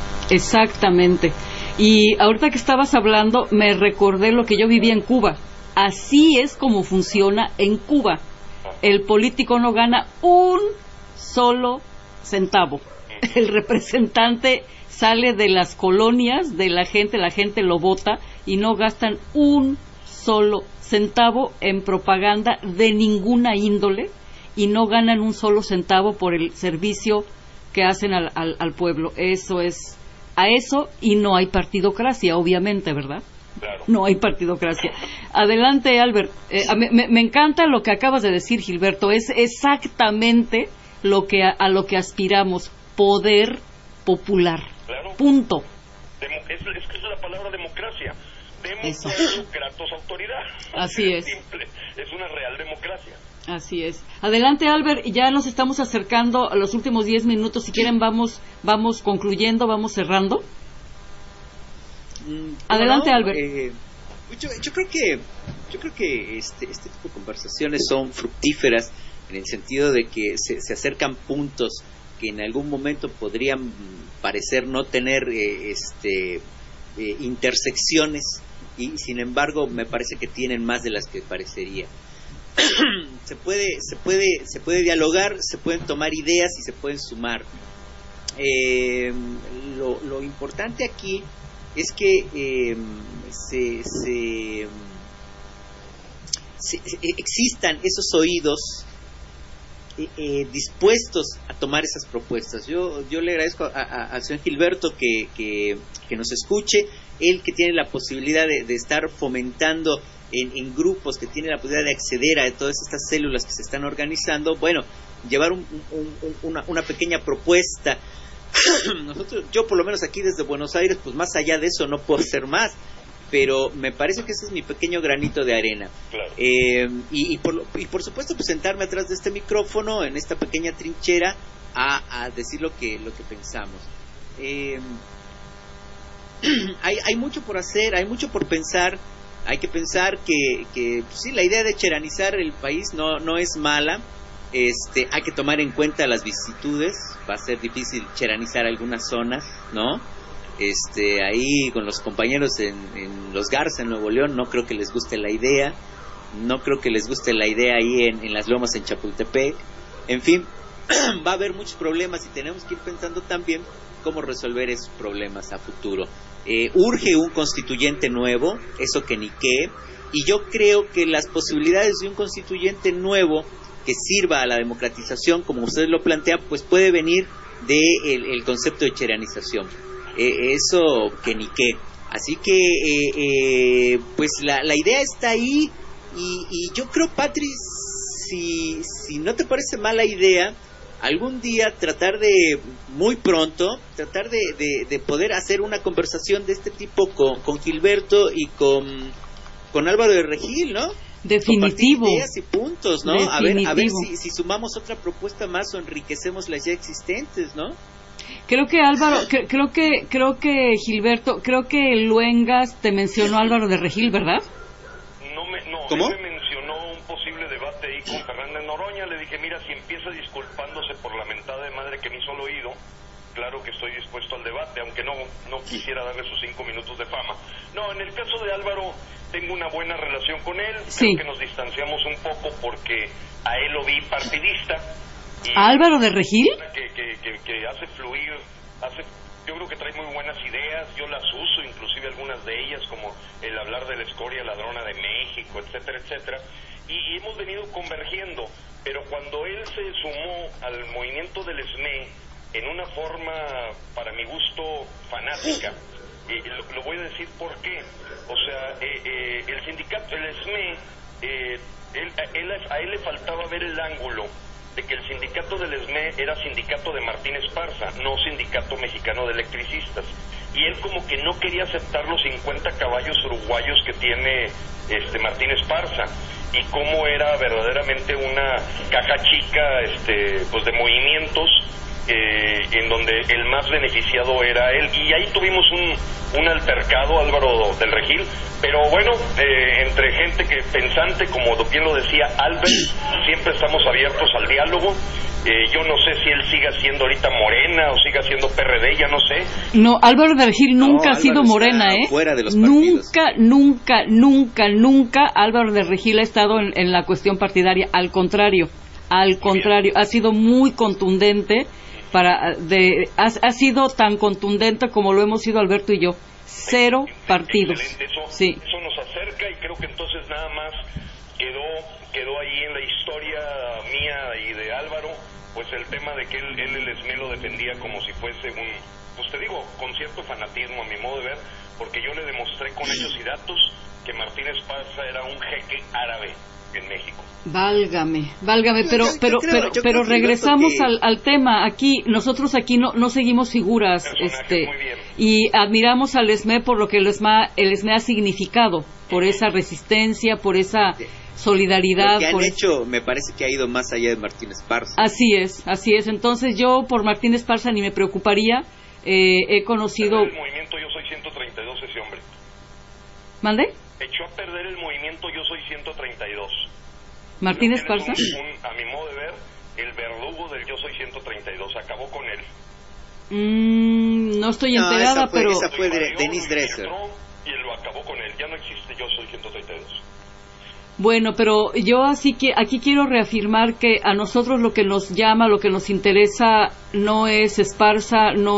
Y ahorita que estabas hablando, me recordé lo que yo vivía en Cuba. Así es como funciona en Cuba. El político no gana un solo centavo. El representante sale de las colonias de la gente lo vota y no gastan un solo centavo en propaganda de ninguna índole y no ganan un solo centavo por el servicio que hacen al pueblo. Eso es, a eso, y no hay partidocracia, obviamente, ¿verdad? Claro. No hay partidocracia. Adelante, Albert. Me encanta lo que acabas de decir, Gilberto. Es exactamente a lo que aspiramos, poder popular. Claro. Punto. Es que esa es la palabra democracia. Eso. Kratos, autoridad. Así es. Simple. Es una real democracia. Así es. Adelante, Albert. Ya nos estamos acercando a los últimos 10 minutos. Si quieren, vamos concluyendo, vamos cerrando. Adelante, Albert. Yo creo que este tipo de conversaciones son fructíferas en el sentido de que se acercan puntos que en algún momento podrían parecer no tener intersecciones, y sin embargo me parece que tienen más de las que parecería. se puede dialogar, se pueden tomar ideas y se pueden sumar. Lo importante aquí es que existan esos oídos dispuestos a tomar esas propuestas. Yo le agradezco al señor Gilberto que nos escuche, él que tiene la posibilidad de estar fomentando en grupos, que tiene la posibilidad de acceder a todas estas células que se están organizando, bueno, llevar una pequeña propuesta. Yo por lo menos aquí desde Buenos Aires, pues más allá de eso no puedo hacer más, pero me parece que ese es mi pequeño granito de arena. Claro. Y por supuesto, pues sentarme atrás de este micrófono, en esta pequeña trinchera, a decir lo que pensamos. Hay mucho por hacer, hay mucho por pensar. Hay que pensar que pues sí, la idea de cheranizar el país no es mala. Hay que tomar en cuenta las vicisitudes. Va a ser difícil cheranizar algunas zonas, ¿no? Ahí con los compañeros en Los Garza, en Nuevo León, no creo que les guste la idea. No creo que les guste la idea ahí en Las Lomas, en Chapultepec. En fin, va a haber muchos problemas y tenemos que ir pensando también cómo resolver esos problemas a futuro. Urge un constituyente nuevo, eso que ni qué, y yo creo que las posibilidades de un constituyente nuevo que sirva a la democratización, como ustedes lo plantean, pues puede venir del concepto de cheranización. Eso que ni qué. Así que pues la idea está ahí, y yo creo, Patri, si no te parece mala idea, algún día muy pronto tratar de poder hacer una conversación de este tipo con Gilberto y con Álvaro de Regil, ¿no? Definitivo. Compartir ideas y puntos, ¿no? Definitivo. A ver si sumamos otra propuesta más o enriquecemos las ya existentes, ¿no? Creo que Álvaro, creo que Gilberto, creo que Luengas te mencionó Álvaro de Regil, ¿verdad? No, ¿Cómo? él me mencionó un posible debate ahí con Fernández Noroña. Le dije, mira, si empieza disculpándose por la mentada de madre que me hizo el oído, claro que estoy dispuesto al debate, aunque no quisiera darle sus 5 minutos de fama. No, en el caso de Álvaro, tengo una buena relación con él. Sí. Creo que nos distanciamos un poco porque a él lo vi partidista. Y ¿Álvaro de Regil? que hace fluir, yo creo que trae muy buenas ideas, yo las uso, inclusive algunas de ellas, como el hablar de la escoria ladrona de México, etcétera, etcétera, y hemos venido convergiendo, pero cuando él se sumó al movimiento del SME en una forma, para mi gusto, fanática, lo voy a decir por qué. O sea, el sindicato, el SME, a él le faltaba ver el ángulo de que el sindicato del SME era sindicato de Martín Esparza, no sindicato mexicano de electricistas, y él como que no quería aceptar los 50 caballos uruguayos que tiene Martín Esparza, y cómo era verdaderamente una caja chica pues de movimientos, en donde el más beneficiado era él, y ahí tuvimos un altercado, Álvaro del Regil, pero bueno, entre gente que pensante, como bien lo decía Albert, siempre estamos abiertos al diálogo. Yo no sé si él siga siendo ahorita Morena o siga siendo PRD, ya no sé. No, Álvaro de Regil nunca ha sido Morena, ¿eh? Fuera de los partidos. Nunca Álvaro de Regil ha estado en la cuestión partidaria, al contrario, ha sido muy contundente. Ha sido tan contundente como lo hemos sido Alberto y yo. 0 partidos. Excelente. Eso nos acerca, y creo que entonces nada más quedó ahí en la historia mía y de Álvaro, pues el tema de que él el SME lo defendía como si fuese pues te digo, con cierto fanatismo a mi modo de ver, porque yo le demostré con hechos y datos que Martín Esparza era un jeque árabe en México. Válgame, pero regresamos al tema. Nosotros aquí no seguimos figuras, muy bien. y admiramos al SME por lo que el SME ha significado, por esa resistencia, por esa solidaridad. Lo que han hecho, me parece que ha ido más allá de Martín Esparza. Así es. Entonces yo por Martín Esparza ni me preocuparía. He conocido... El movimiento Yo Soy 132, ese hombre. ¿Mande? Echó a perder el movimiento Yo Soy 132. Martínez Creo que Esparza. es a mi modo de ver, el verdugo del Yo Soy 132, acabó con él. No estoy enterada, pero... esa fue Denise Dresser. Y él lo acabó con él, ya no existe Yo Soy 132. Bueno, pero yo así que aquí quiero reafirmar que a nosotros lo que nos llama, lo que nos interesa no es Esparza, no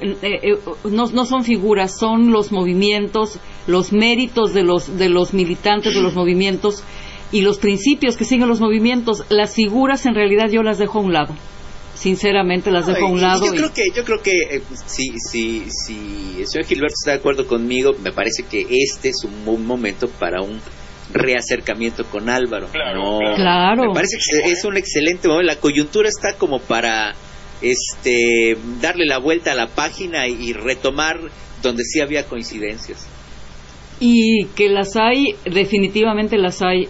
son figuras, son los movimientos, los méritos de los militantes de los movimientos y los principios que siguen los movimientos. Las figuras en realidad yo las dejo a un lado. Sinceramente las dejo a un lado. Yo creo que si el señor Gilberto está de acuerdo conmigo, me parece que este es un buen momento para un reacercamiento con Álvaro. Claro. Me parece que es un excelente momento. La coyuntura está como para darle la vuelta a la página y retomar donde sí había coincidencias. Y que las hay, definitivamente las hay.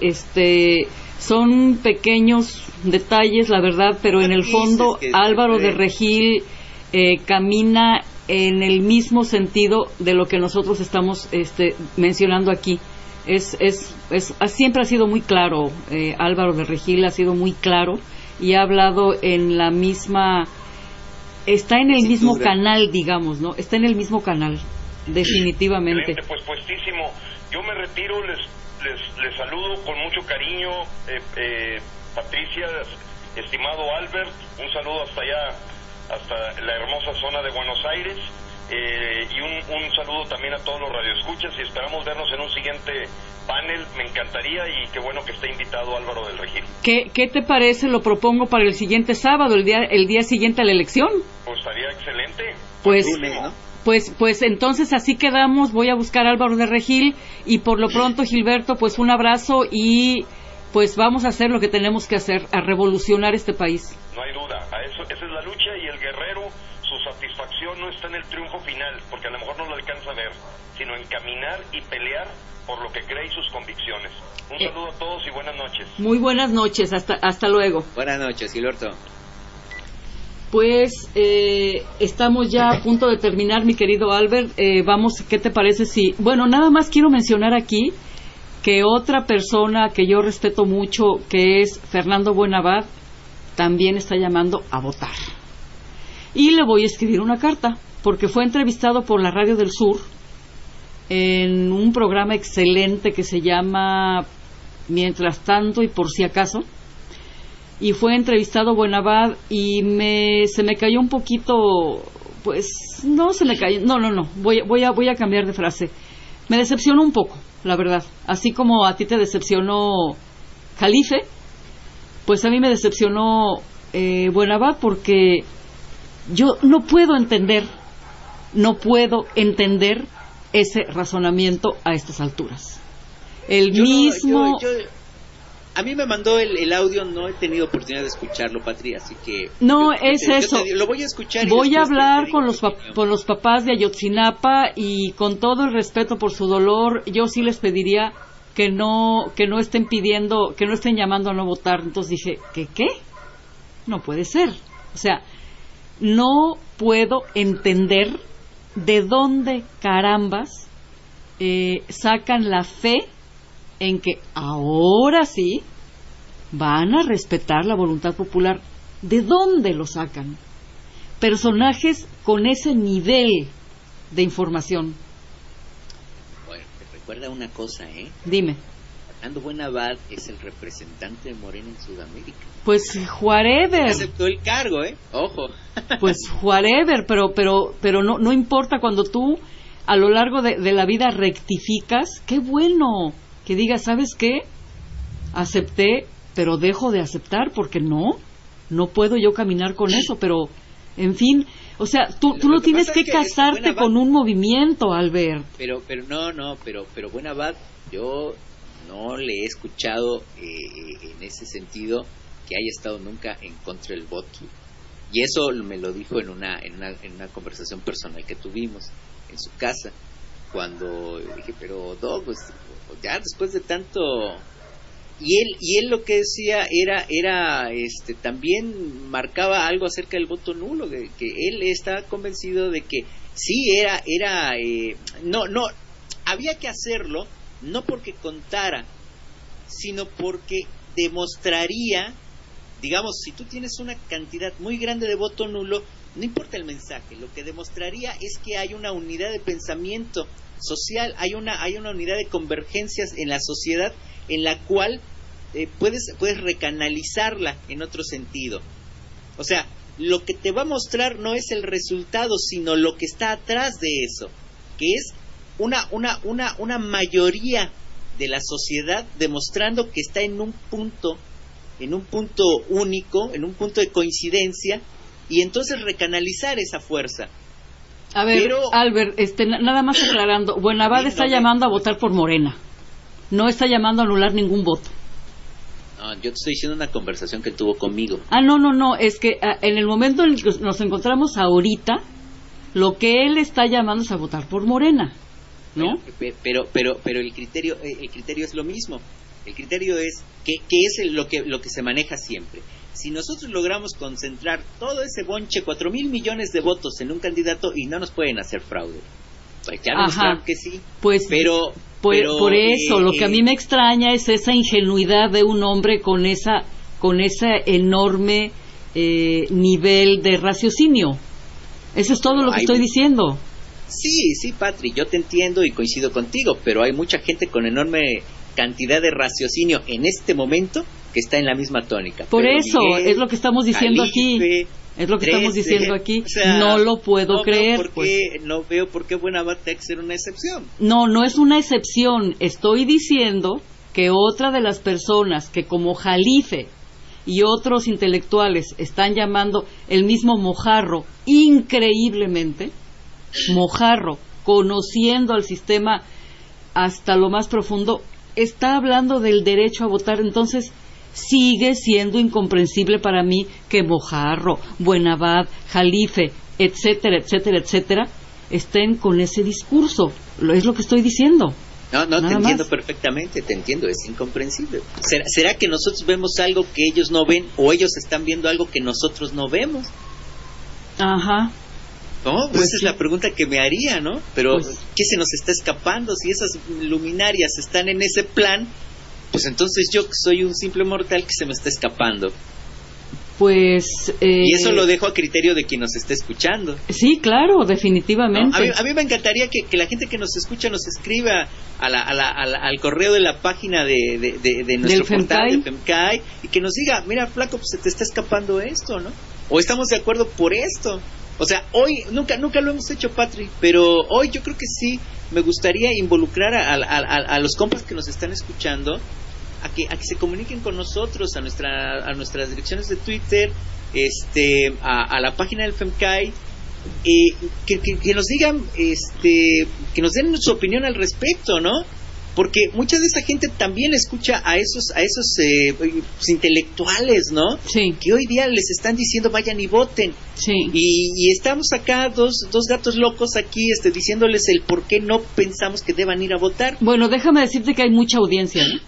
Son pequeños detalles, la verdad, pero en el fondo Álvaro de Regil camina en el mismo sentido de lo que nosotros estamos mencionando aquí. Siempre ha sido muy claro, Álvaro de Regil ha sido muy claro y ha hablado en la misma, está en el mismo canal, digamos, ¿no? Está en el mismo canal, definitivamente. Excelente, pues puestísimo. Yo me retiro, les saludo con mucho cariño, Patricia, estimado Albert, un saludo hasta allá, hasta la hermosa zona de Buenos Aires. Y un saludo también a todos los radioescuchas y esperamos vernos en un siguiente panel. Me encantaría y qué bueno que esté invitado Álvaro del Regil. ¿Qué te parece? Lo propongo para el siguiente sábado, el día siguiente a la elección. Pues estaría excelente. Pues entonces así quedamos. Voy a buscar a Álvaro de Regil y por lo pronto, Gilberto, pues un abrazo y pues vamos a hacer lo que tenemos que hacer, a revolucionar este país. No hay duda, esa es la lucha y el guerrero, su satisfacción no está en el triunfo final, porque a lo mejor no lo alcanza a ver, sino en caminar y pelear por lo que cree y sus convicciones. Un saludo a todos y buenas noches. Muy buenas noches, hasta luego. Buenas noches, Gilberto. Pues estamos ya a punto de terminar, mi querido Albert. Vamos, ¿qué te parece si...? Bueno, nada más quiero mencionar aquí que otra persona que yo respeto mucho, que es Fernando Buenabad, también está llamando a votar. Y le voy a escribir una carta, porque fue entrevistado por la Radio del Sur en un programa excelente que se llama Mientras tanto y por si acaso, y fue entrevistado Buenabad y se me cayó un poquito, pues no se me cayó, no, voy a cambiar de frase. Me decepcionó un poco, la verdad, así como a ti te decepcionó Jalife, pues a mí me decepcionó Buenabad, porque yo no puedo entender ese razonamiento a estas alturas. A mí me mandó el audio, no he tenido oportunidad de escucharlo, Patri, así que... No, eso. Lo voy a escuchar. Voy a hablar con los papás de Ayotzinapa y con todo el respeto por su dolor, yo sí les pediría que no estén pidiendo, que no estén llamando a no votar. Entonces dije, ¿qué? No puede ser. O sea, no puedo entender de dónde carambas sacan la fe en que ahora sí van a respetar la voluntad popular. ¿De dónde lo sacan? Personajes con ese nivel de información. Bueno, te recuerda una cosa, Dime. Fernando Buenabad es el representante de Morena en Sudamérica. Pues whatever. Aceptó el cargo, ojo. Pues whatever, pero no importa, cuando tú a lo largo de la vida rectificas, qué bueno que digas, ¿sabes qué? Acepté, pero dejo de aceptar porque no puedo yo caminar con eso, pero en fin, o sea, tú no tienes que casarte con un movimiento, Albert. Pero Buenabad, yo no le he escuchado en ese sentido que haya estado nunca en contra del voto. Y eso me lo dijo en una conversación personal que tuvimos en su casa, cuando dije, pero Doc, pues ya después de tanto... Y él lo que decía era también marcaba algo acerca del voto nulo, que él estaba convencido de que sí no había que hacerlo, no porque contara, sino porque demostraría, digamos, si tú tienes una cantidad muy grande de voto nulo, no importa el mensaje, lo que demostraría es que hay una unidad de pensamiento social, hay una unidad de convergencias en la sociedad en la cual puedes recanalizarla en otro sentido. O sea, lo que te va a mostrar no es el resultado, sino lo que está atrás de eso, que es una mayoría de la sociedad demostrando que está en un punto único, en un punto de coincidencia, y entonces recanalizar esa fuerza. A ver, Albert, nada más aclarando, Buenavad está llamando a votar por Morena, no está llamando a anular ningún voto. No, yo te estoy diciendo una conversación que tuvo conmigo. No, es que en el momento en el que nos encontramos ahorita, lo que él está llamando es a votar por Morena, ¿no? Pero el criterio es lo mismo. El criterio es que es lo que se maneja siempre. Si nosotros logramos concentrar todo ese bonche, 4,000 millones de votos en un candidato, y no nos pueden hacer fraude. Pues ya demostraron que sí. Pues, pero por eso, lo que a mí me extraña es esa ingenuidad de un hombre con ese enorme nivel de raciocinio. Eso es todo lo que estoy diciendo. Sí, Patri, yo te entiendo y coincido contigo, pero hay mucha gente con enorme cantidad de raciocinio en este momento que está en la misma tónica. Por pero eso, Miguel, es lo que estamos diciendo Jalife, aquí. Es lo que estamos diciendo aquí. O sea, no lo puedo creer. No veo por qué Buenavad tiene que ser una excepción. No es una excepción. Estoy diciendo que otra de las personas que como Jalife y otros intelectuales están llamando el mismo mojarro, increíblemente, mojarro, conociendo al sistema hasta lo más profundo, está hablando del derecho a votar. Entonces sigue siendo incomprensible para mí que Mojarro, Buenavad, Jalife, etcétera, estén con ese discurso. Es lo que estoy diciendo. No, te entiendo perfectamente, te entiendo, es incomprensible. ¿Será que nosotros vemos algo que ellos no ven, o ellos están viendo algo que nosotros no vemos? Ajá. No, pues esa es la pregunta que me haría, ¿no? Pero, ¿qué se nos está escapando? Si esas luminarias están en ese plan, pues entonces yo soy un simple mortal que se me está escapando. Pues... y eso lo dejo a criterio de quien nos esté escuchando. Sí, claro, definitivamente. ¿No? A mí me encantaría que la gente que nos escucha nos escriba al correo de la página de nuestro portal de FEMCAI, y que nos diga, mira, flaco, pues se te está escapando esto, ¿no? O estamos de acuerdo por esto. O sea, hoy, nunca lo hemos hecho, Patri, pero hoy yo creo que sí me gustaría involucrar a los compas que nos están escuchando, a que se comuniquen con nosotros a nuestras direcciones de Twitter, a la página del FEMCAI, que nos digan, que nos den su opinión al respecto, ¿no? Porque mucha de esa gente también escucha a esos intelectuales, ¿no? Sí. Que hoy día les están diciendo vayan y voten. Sí. Y estamos acá dos gatos locos aquí diciéndoles el por qué no pensamos que deban ir a votar. Bueno, déjame decirte que hay mucha audiencia, ¿no?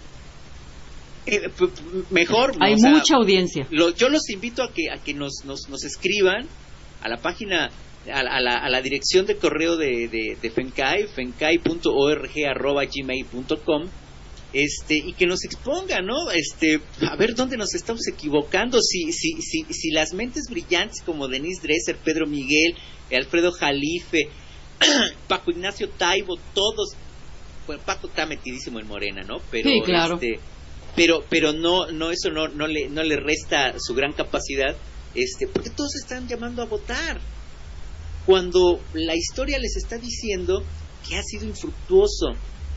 Mejor. Hay mucha audiencia. Yo los invito a que nos escriban a la página, a la dirección de correo de FEMCAI, fencai.org@gmail.com, y que nos expongan, ¿no? A ver dónde nos estamos equivocando, si las mentes brillantes como Denise Dresser, Pedro Miguel, Alfredo Jalife, Paco Ignacio Taibo, todos, bueno, Paco está metidísimo en Morena, ¿no? Pero sí, claro. Pero no eso no le resta su gran capacidad, porque todos están llamando a votar, cuando la historia les está diciendo que ha sido infructuoso.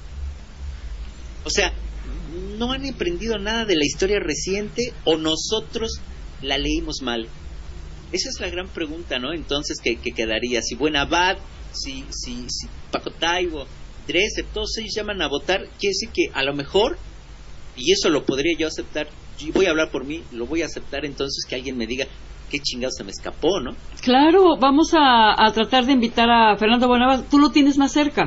O sea, no han aprendido nada de la historia reciente, o nosotros la leímos mal. Esa es la gran pregunta, ¿no? Entonces, que quedaría, si Buenavad, si Paco Taibo, Dresser, todos ellos llaman a votar, quiere decir que a lo mejor, y eso lo podría yo aceptar, yo voy a hablar por mí, lo voy a aceptar, entonces que alguien me diga qué chingados se me escapó, ¿no? Claro, vamos a tratar de invitar a Fernando Buenavad. Tú lo tienes más cerca.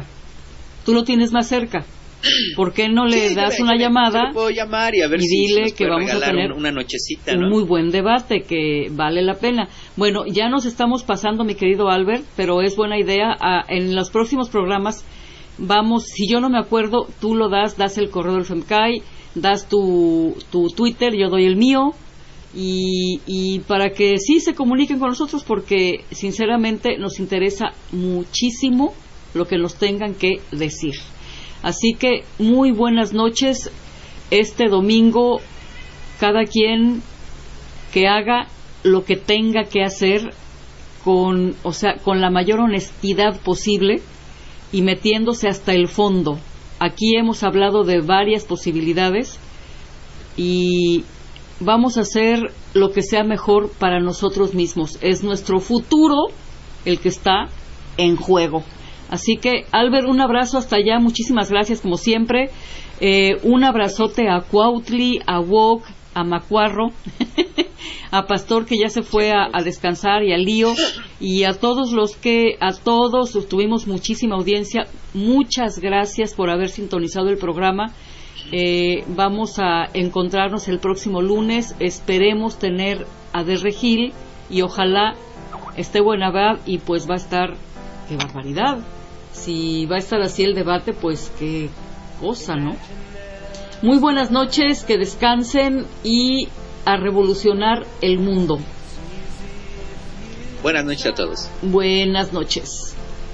¿Por qué no le das una llamada? Yo le puedo llamar y a ver si dile nos que puede vamos a tener una nochecita, ¿no? Un muy buen debate que vale la pena. Bueno, ya nos estamos pasando, mi querido Albert, pero es buena idea en los próximos programas vamos, si yo no me acuerdo, tú lo das el correo del FEMCAI, das tu Twitter, yo doy el mío, y para que sí se comuniquen con nosotros, porque sinceramente nos interesa muchísimo lo que nos tengan que decir. Así que muy buenas noches. Este domingo cada quien que haga lo que tenga que hacer con la mayor honestidad posible y metiéndose hasta el fondo. Aquí hemos hablado de varias posibilidades y vamos a hacer lo que sea mejor para nosotros mismos. Es nuestro futuro el que está en juego. Así que, Albert, un abrazo hasta allá. Muchísimas gracias, como siempre. Un abrazote a Cuautli, a Wok, a Macuarro, a Pastor, que ya se fue a descansar, y a Lío, y a todos tuvimos muchísima audiencia. Muchas gracias por haber sintonizado el programa. Vamos a encontrarnos el próximo lunes. Esperemos tener a De Regil y ojalá esté Buenabad, y pues va a estar, qué barbaridad. Si va a estar así el debate, pues qué cosa, ¿no? Muy buenas noches, que descansen y a revolucionar el mundo. Buenas noches a todos. Buenas noches.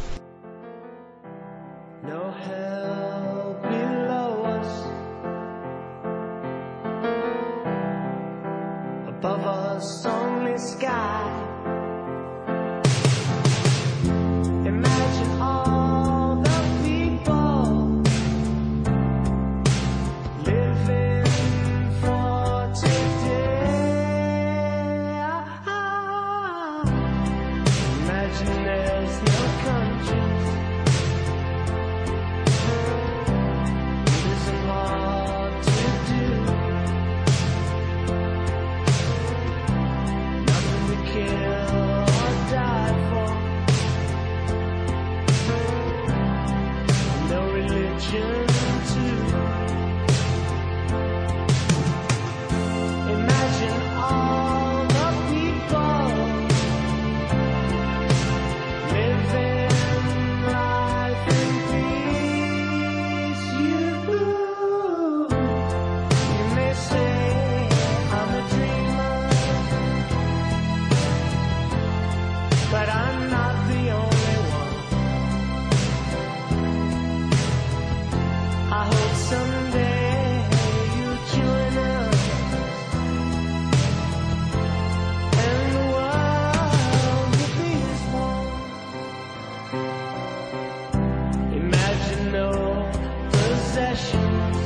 No hell below us, above us only sky. Imagine all the people living for today. Imagine there's no countries. It isn't hard to do. Nothing to kill or die for. No religion too. Imagine all the people living life in peace. You may say I'm a dreamer, but I'm not the only one. I hope someday you'll join us, and the world will be as one. Imagine no possessions.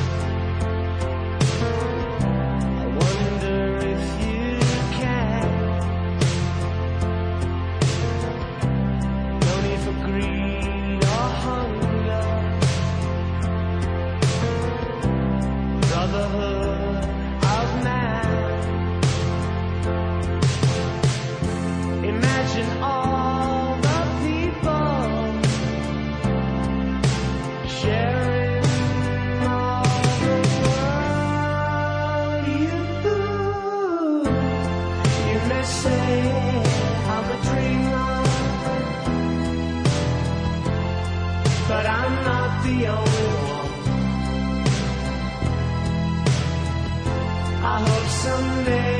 I wonder if you can. No need for greed or hunger. Brotherhood of man. Imagine all the people sharing all the world. You may say I'm a dreamer, but I'm not the only one. I hope someday